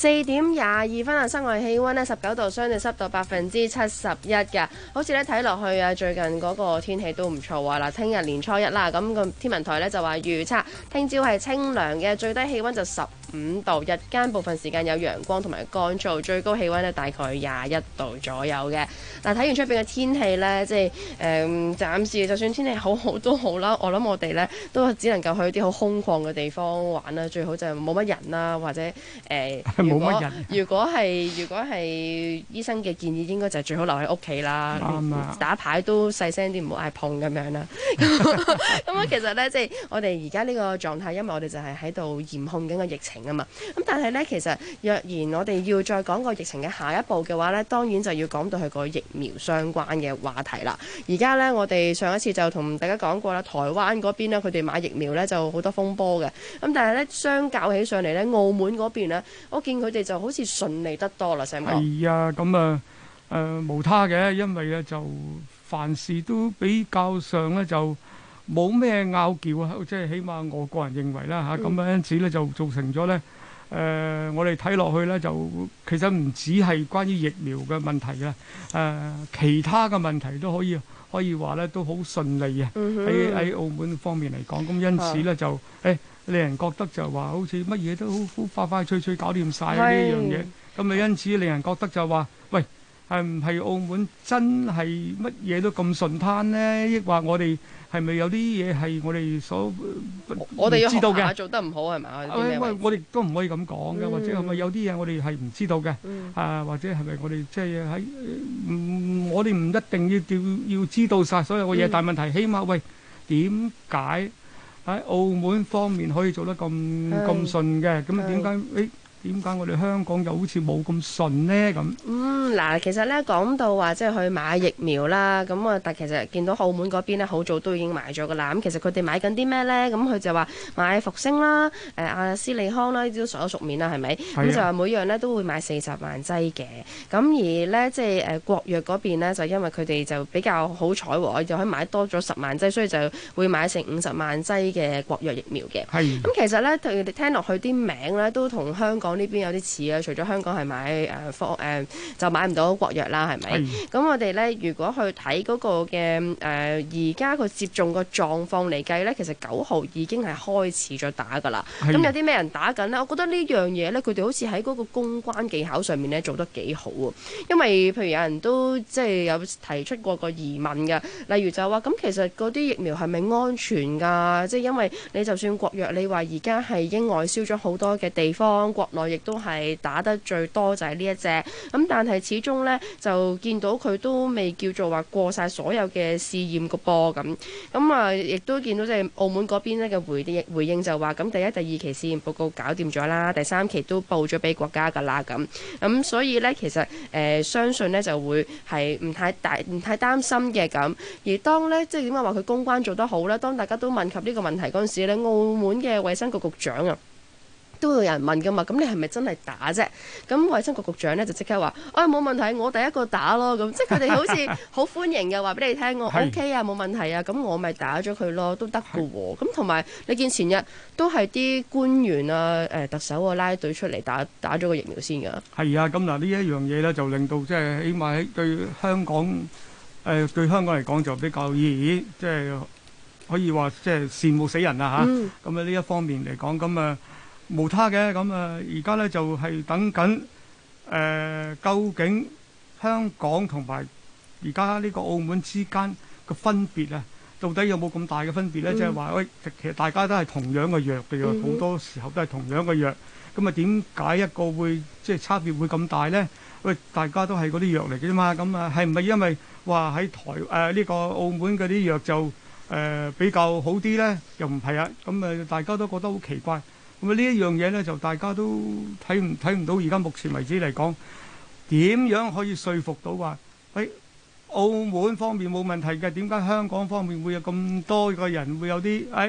4點22分啊，室外氣溫呢19度，相對濕度71%㗎。好似咧睇落去啊，最近嗰個天氣都唔錯啊！嗱，聽日年初一啦，咁個天文台咧就話預測聽朝係清涼嘅，最低氣溫就15度，日間部分時間有陽光同埋乾燥，最高氣溫咧大概21度左右嘅。嗱，睇完出邊嘅天氣咧，即係暫時就算天氣好好都好啦，我諗我哋咧都只能夠去啲好空曠嘅地方玩啦，最好就冇乜人啦，或者冇乜人。如果係醫生嘅建議，應該就係最好留喺屋企啦。打牌都細聲啲，唔好嗌碰咁樣啦。咁啊，其實咧，即係我哋而家呢個狀態，因為我哋就係喺度嚴控緊個疫情啊嘛。咁但係咧，其實若然我哋要再講個疫情嘅下一步嘅話咧，當然就要講到佢個疫苗相關嘅話題啦。而家咧，我哋上一次就同大家講過啦，台灣嗰邊咧，佢哋買疫苗咧就好多風波嘅。咁但係咧，相較起上嚟咧，澳門嗰邊咧，我見佢哋就好似順利得多啦。Sam哥係啊，咁無他嘅，因為咧就凡事都比較上咧就冇咩拗撬啊，即係起碼我個人認為啦嚇。咁因此咧就造成咗咧我哋睇落去咧就其實唔止係關於疫苗嘅問題啊，其他嘅問題都可以話咧都好順利啊，喺澳門方面嚟講，咁因此咧就令人覺得就話好似乜嘢都好快脆脆搞掂晒呢樣嘢，咁因此令人覺得就話喂，係唔係澳門真係乜嘢都咁順攤呢？抑或我哋係咪有啲嘢係我哋我哋要知道嘅做得唔好係咪？ 我哋都唔可以咁講嘅，或者係咪有啲嘢我哋係唔知道嘅？或者係咪我哋即係喺我哋唔一定要知道晒所有嘅嘢，但係問題起碼喂點解喺澳門方面可以做得咁順嘅？咁點解我哋香港又好似冇咁順呢？咁嗱，其實咧講到話即係去買疫苗啦，咁啊，但其實見到澳門嗰邊咧好早都已經買咗噶啦。咁其實佢哋買緊啲咩咧？咁佢就話買復星啦、阿斯利康啦，呢啲都熟口熟面啦，係咪？咁就話每樣咧都會買40萬劑嘅。咁而咧即係國藥嗰邊咧，就因為佢哋就比較好彩喎，就可以買多咗10萬劑，所以就會買成50萬劑嘅國藥疫苗嘅。咁其實咧，佢哋聽落去啲名咧都同香港呢邊有啲似啊，除咗香港係買就買唔到國藥啦，係咪？咁我哋咧如果去睇嗰個嘅而家個接種個狀況嚟計咧，其實9號已經係開始咗打㗎啦。咁有啲咩人打緊咧？我覺得呢樣嘢咧，佢哋好似喺嗰個公關技巧上面咧做得幾好喎。因為譬如有人都即係有提出過個疑問嘅，例如就話咁其實嗰啲疫苗係咪安全㗎？即係因為你就算國藥，你話而家係已經外銷咗好多嘅地方，國內亦都係打得最多就係呢一隻，咁但係始終呢，就見到佢都未叫做話過晒所有嘅試驗個波咁啊，亦都見到即係澳門嗰邊呢嘅回應就話咁第一、第二期試驗報告搞掂咗啦，第3期都報咗俾國家㗎啦咁所以呢，其實相信呢就會係唔太擔心嘅咁。而當呢，即係點解話佢公關做得好呢？當大家都問及呢個問題嗰陣時呢，澳門嘅衛生局局長啊，都會有人問噶嘛，咁你係咪真係打啫？咁衛生局局長咧就即刻話：冇問題，我第一個打咯。咁即係佢哋好似好歡迎嘅，話俾你聽，我 OK 啊，冇問題啊。咁我咪打咗佢咯，都得嘅喎。咁同埋你見前日都係啲官員啊、特首啊拉隊出嚟打咗個疫苗先㗎。 係啊，咁嗱呢一樣嘢咧就令到即係起碼對香港嚟講就比較即係可以話即係羨慕死人啊嚇。咁啊呢一方面嚟講，咁啊。無他嘅，咁而家咧就係等緊究竟香港同埋而家呢個澳門之間嘅分別啊，到底有冇咁大嘅分別咧？即係話喂，其實大家都係同樣嘅藥嘅，好多時候都係同樣嘅藥，咁啊點解一個會即係差別會咁大咧？喂，大家都係嗰啲藥嚟嘅啫嘛，咁啊係唔係因為話喺呢個澳門嗰啲藥就比較好啲咧？又唔係啊，咁大家都覺得好奇怪。咁呢一樣嘢咧，就大家都睇唔到。而家目前為止嚟講，點樣可以說服到話喺澳門方面冇問題嘅？點解香港方面會有咁多個人會有啲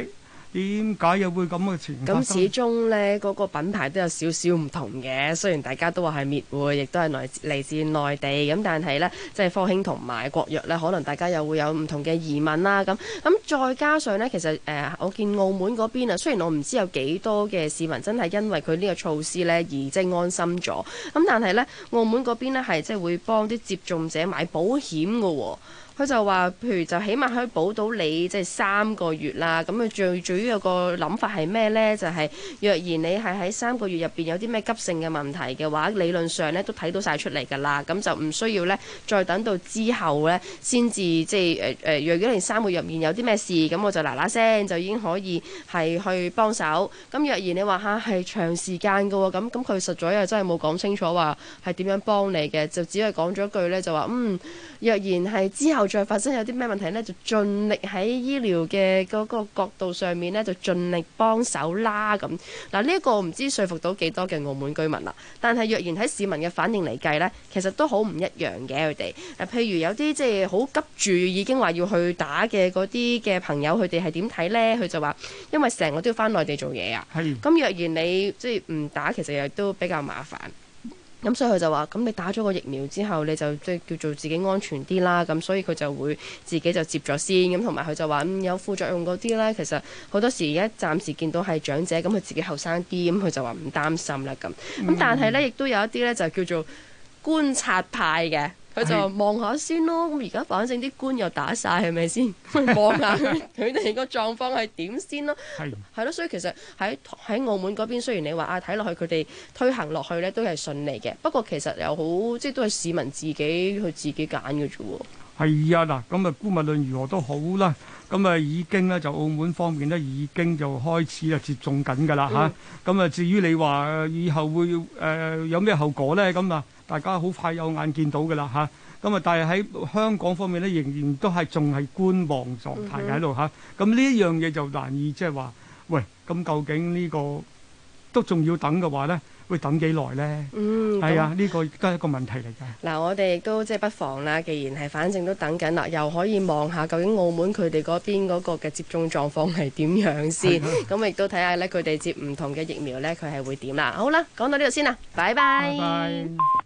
點解又會咁嘅情況？ 咁始終呢嗰個品牌都有少少唔同嘅，雖然大家都話係滅活，亦都係嚟自內地，咁但係呢，即係科興同埋國藥呢，可能大家又會有唔同嘅疑問啦。咁再加上呢，其實我見澳門嗰邊啊，雖然我唔知有幾多嘅市民真係因為佢呢個措施呢而即係安心咗，咁但係呢，澳門嗰邊呢係即係會幫啲接種者買保險㗎喎。佢就話，譬如就起碼可以保到你即係3個月啦。咁佢最主要個諗法係咩呢？就係若然你係喺3個月入邊有啲咩急性嘅問題嘅話，理論上呢都睇到晒出嚟㗎啦。咁就唔需要呢再等到之後呢先至即係若果你3個月入面有啲咩事，咁我就嗱嗱聲就已經可以係去幫手。咁若然你話嚇係長時間㗎喎，咁佢實在又真係冇講清楚話係點樣幫你嘅，就只係講咗一句呢，就話若然係之後再發生有啲咩問題呢，就盡力喺醫療嘅嗰個角度上面呢，就盡力幫手啦。咁嗱，呢一個唔知說服到幾多嘅澳門居民啦。但係若然喺市民嘅反應嚟計呢，其實都好唔一樣嘅佢哋。譬如有啲即係好急住已經話要去打嘅嗰啲嘅朋友，佢哋係點睇呢？佢就話因為成個都要返內地做嘢啊。咁若然你即係唔打，其實亦都比較麻煩。咁所以佢就話：咁你打咗個疫苗之後，你就即係叫做自己安全啲啦。咁所以佢就會自己就接咗先。咁同埋佢就話：有副作用嗰啲呢，其實好多時而家暫時見到係長者，咁佢自己後生啲，咁佢就話唔擔心啦。咁但係呢，亦都有一啲呢，就叫做觀察派嘅。佢就望下先咯，咁而家反正啲官又打晒，係咪先？望下佢哋個狀況係點先咯。係咯，所以其實喺澳門嗰邊，雖然你話睇落去佢哋推行落去咧都係順利嘅，不過其實又好，即係都係市民自己去自己揀嘅啫喎。 係啊，嗱，咁啊，姑勿論如何都好啦，咁啊已經咧就澳門方面咧已經就開始接種緊㗎啦嚇。咁至於你話以後會有咩後果咧？咁啊〜大家好快有眼見到㗎啦嚇，咁啊但係喺香港方面咧，仍然都係仲係觀望狀態喺度嚇。咁呢一樣嘢就難以即係話，喂，咁究竟呢個都仲要等嘅話咧，會等幾耐咧？係啊，呢個都係一個問題嚟㗎。嗱， 我哋亦都即係不妨啦，既然係反正都等緊啦，又可以望下究竟澳門佢哋嗰邊嗰個嘅接種狀況係點樣先。咁亦都睇下咧，佢哋接唔同嘅疫苗咧，佢係會點啦。好啦，講到呢度先啦，拜拜。 拜拜。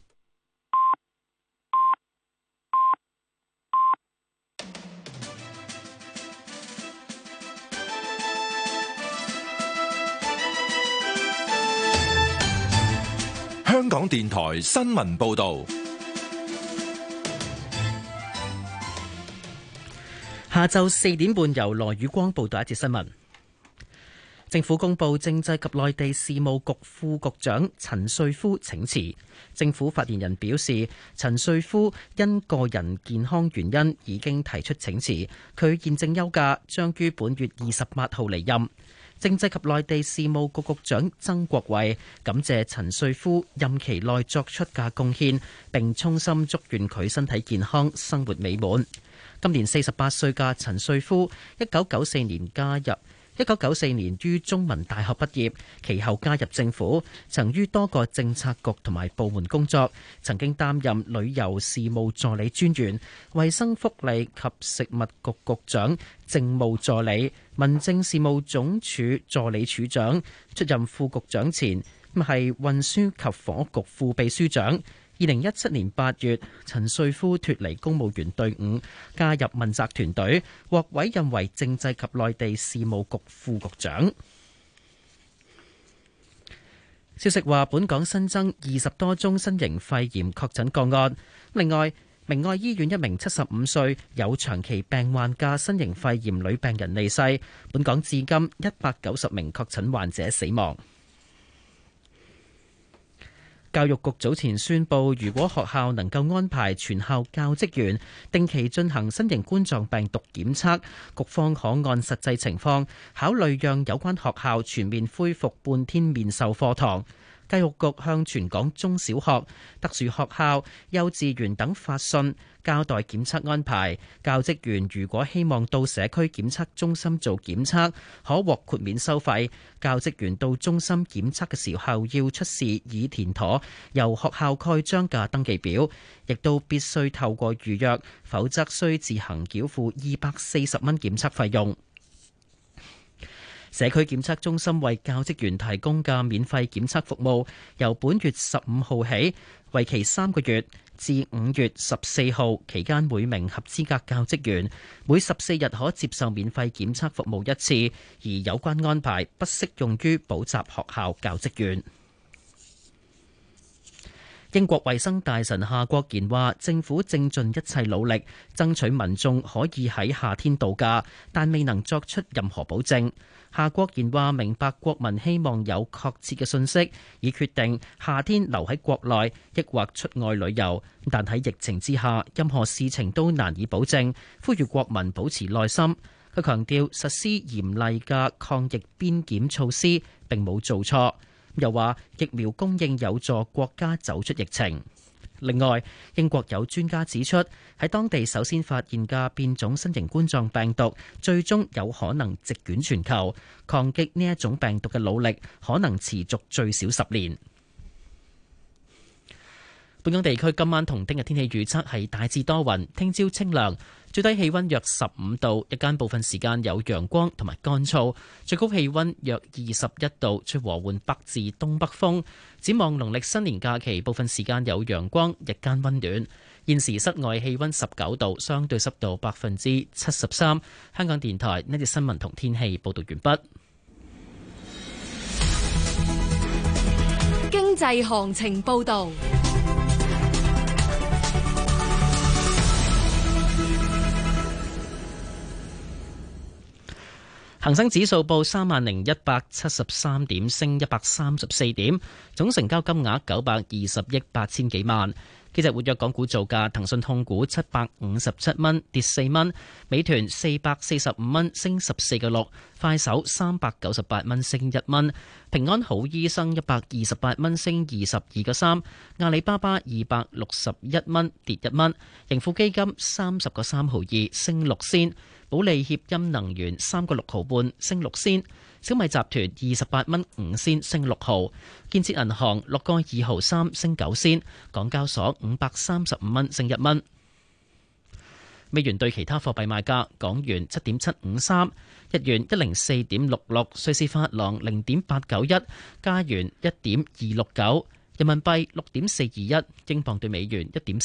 香港電台新聞報導， 下晝4點半由羅宇光報道一節新聞。政府公布政制及內地事務局副局長陳瑞夫請辭。政府發言人表示，陳瑞夫因個人健康原因已經提出請辭，佢現正休假，將於本月28號離任。政制及內地事務局局長曾國衛感謝陳瑞夫任期內作出嘅貢獻，並衷心祝願佢身體健康、生活美滿。今年48歲嘅陳瑞夫1994年於中文大學畢業，其後加入政府，曾於多個政策局同埋部門工作，曾經擔任旅遊事務助理專員、衛生福利及食物局局長、政務助理、民政事務總署助理處長，出任副局長前係運輸及房屋局副秘書長。2017年8月，陳瑞夫脫離公務員隊伍，加入問責團隊，獲委任為政制及內地事務局副局長。消息話，本港新增20多宗新型肺炎確診個案。另外，明愛醫院一名75歲有長期病患嘅新型肺炎女病人離世。本港至今190名確診患者死亡。教育局早前宣布，如果學校能夠安排全校教職員定期進行新型冠狀病毒檢測，局方可按實際情況考慮讓有關學校全面恢復半天面授課堂。教育局向全港中小學、特殊學校、幼稚園等發信，交代檢測安排。教職員如果希望到社區檢測中心做檢測，可獲豁免收費。教職員到中心檢測嘅時候要出示已填妥由學校蓋章嘅登記表，亦都必須透過預約，否則需自行繳付240蚊檢測費用。 社區檢測中心為教職員提供嘅免費檢測服務，由本月15號起，為期3個月，至5月14號期間，每名合資格教職員每14日可接受免費檢測服務1次，而有關安排不適用於補習學校教職員。英國衛生大臣夏國賢話，政府正盡一切努力爭取民眾可以喺夏天度假，但未能作出任何保證。夏國賢話，明白國民希望有確切嘅信息，以決定夏天留喺國內抑或出外旅遊，但喺疫情之下，任何事情都難以保證，呼籲國民保持耐心。佢強調實施嚴厲嘅抗疫邊檢措施並冇做錯。又話疫苗供應有助國家走出疫情。另外，英國有專家指出，喺當地首先發現嘅變種新型冠狀病毒，最終有可能席捲全球。抗擊呢一種病毒嘅努力可能持續最少10年。本港地區今晚同聽日天氣預測係大致多雲，聽朝清涼，最低氣溫約15度，日間部分時間有陽光同埋乾燥，最高氣溫約21度，吹和緩北至東北風。展望農曆新年假期，部分時間有陽光，日間溫暖。現時室外氣溫19度，相對濕度73%。香港電台呢節新聞同天氣報道完畢。 經濟行情報道。 恒生指數報30,173點，升134點，總成交金額920億8千幾萬。幾隻活躍港股造價：騰訊控股757蚊，跌4蚊；美團445蚊，升14個6；快手398蚊，升1蚊；平安好醫生128蚊，升22個3；阿里巴巴261蚊，跌1蚊；盈富基金30個3毫2，升6仙；保利協鑫能源3個6毫半，升6仙；小米集團28蚊5仙，升6毫；建設銀行6個2毫3，升9仙；港交所535蚊，升1蚊。美元對其他貨幣賣價：港元7.753，日元104.66，瑞士法郎0.891，加元1.269，人民幣6.421，英鎊對美元1.3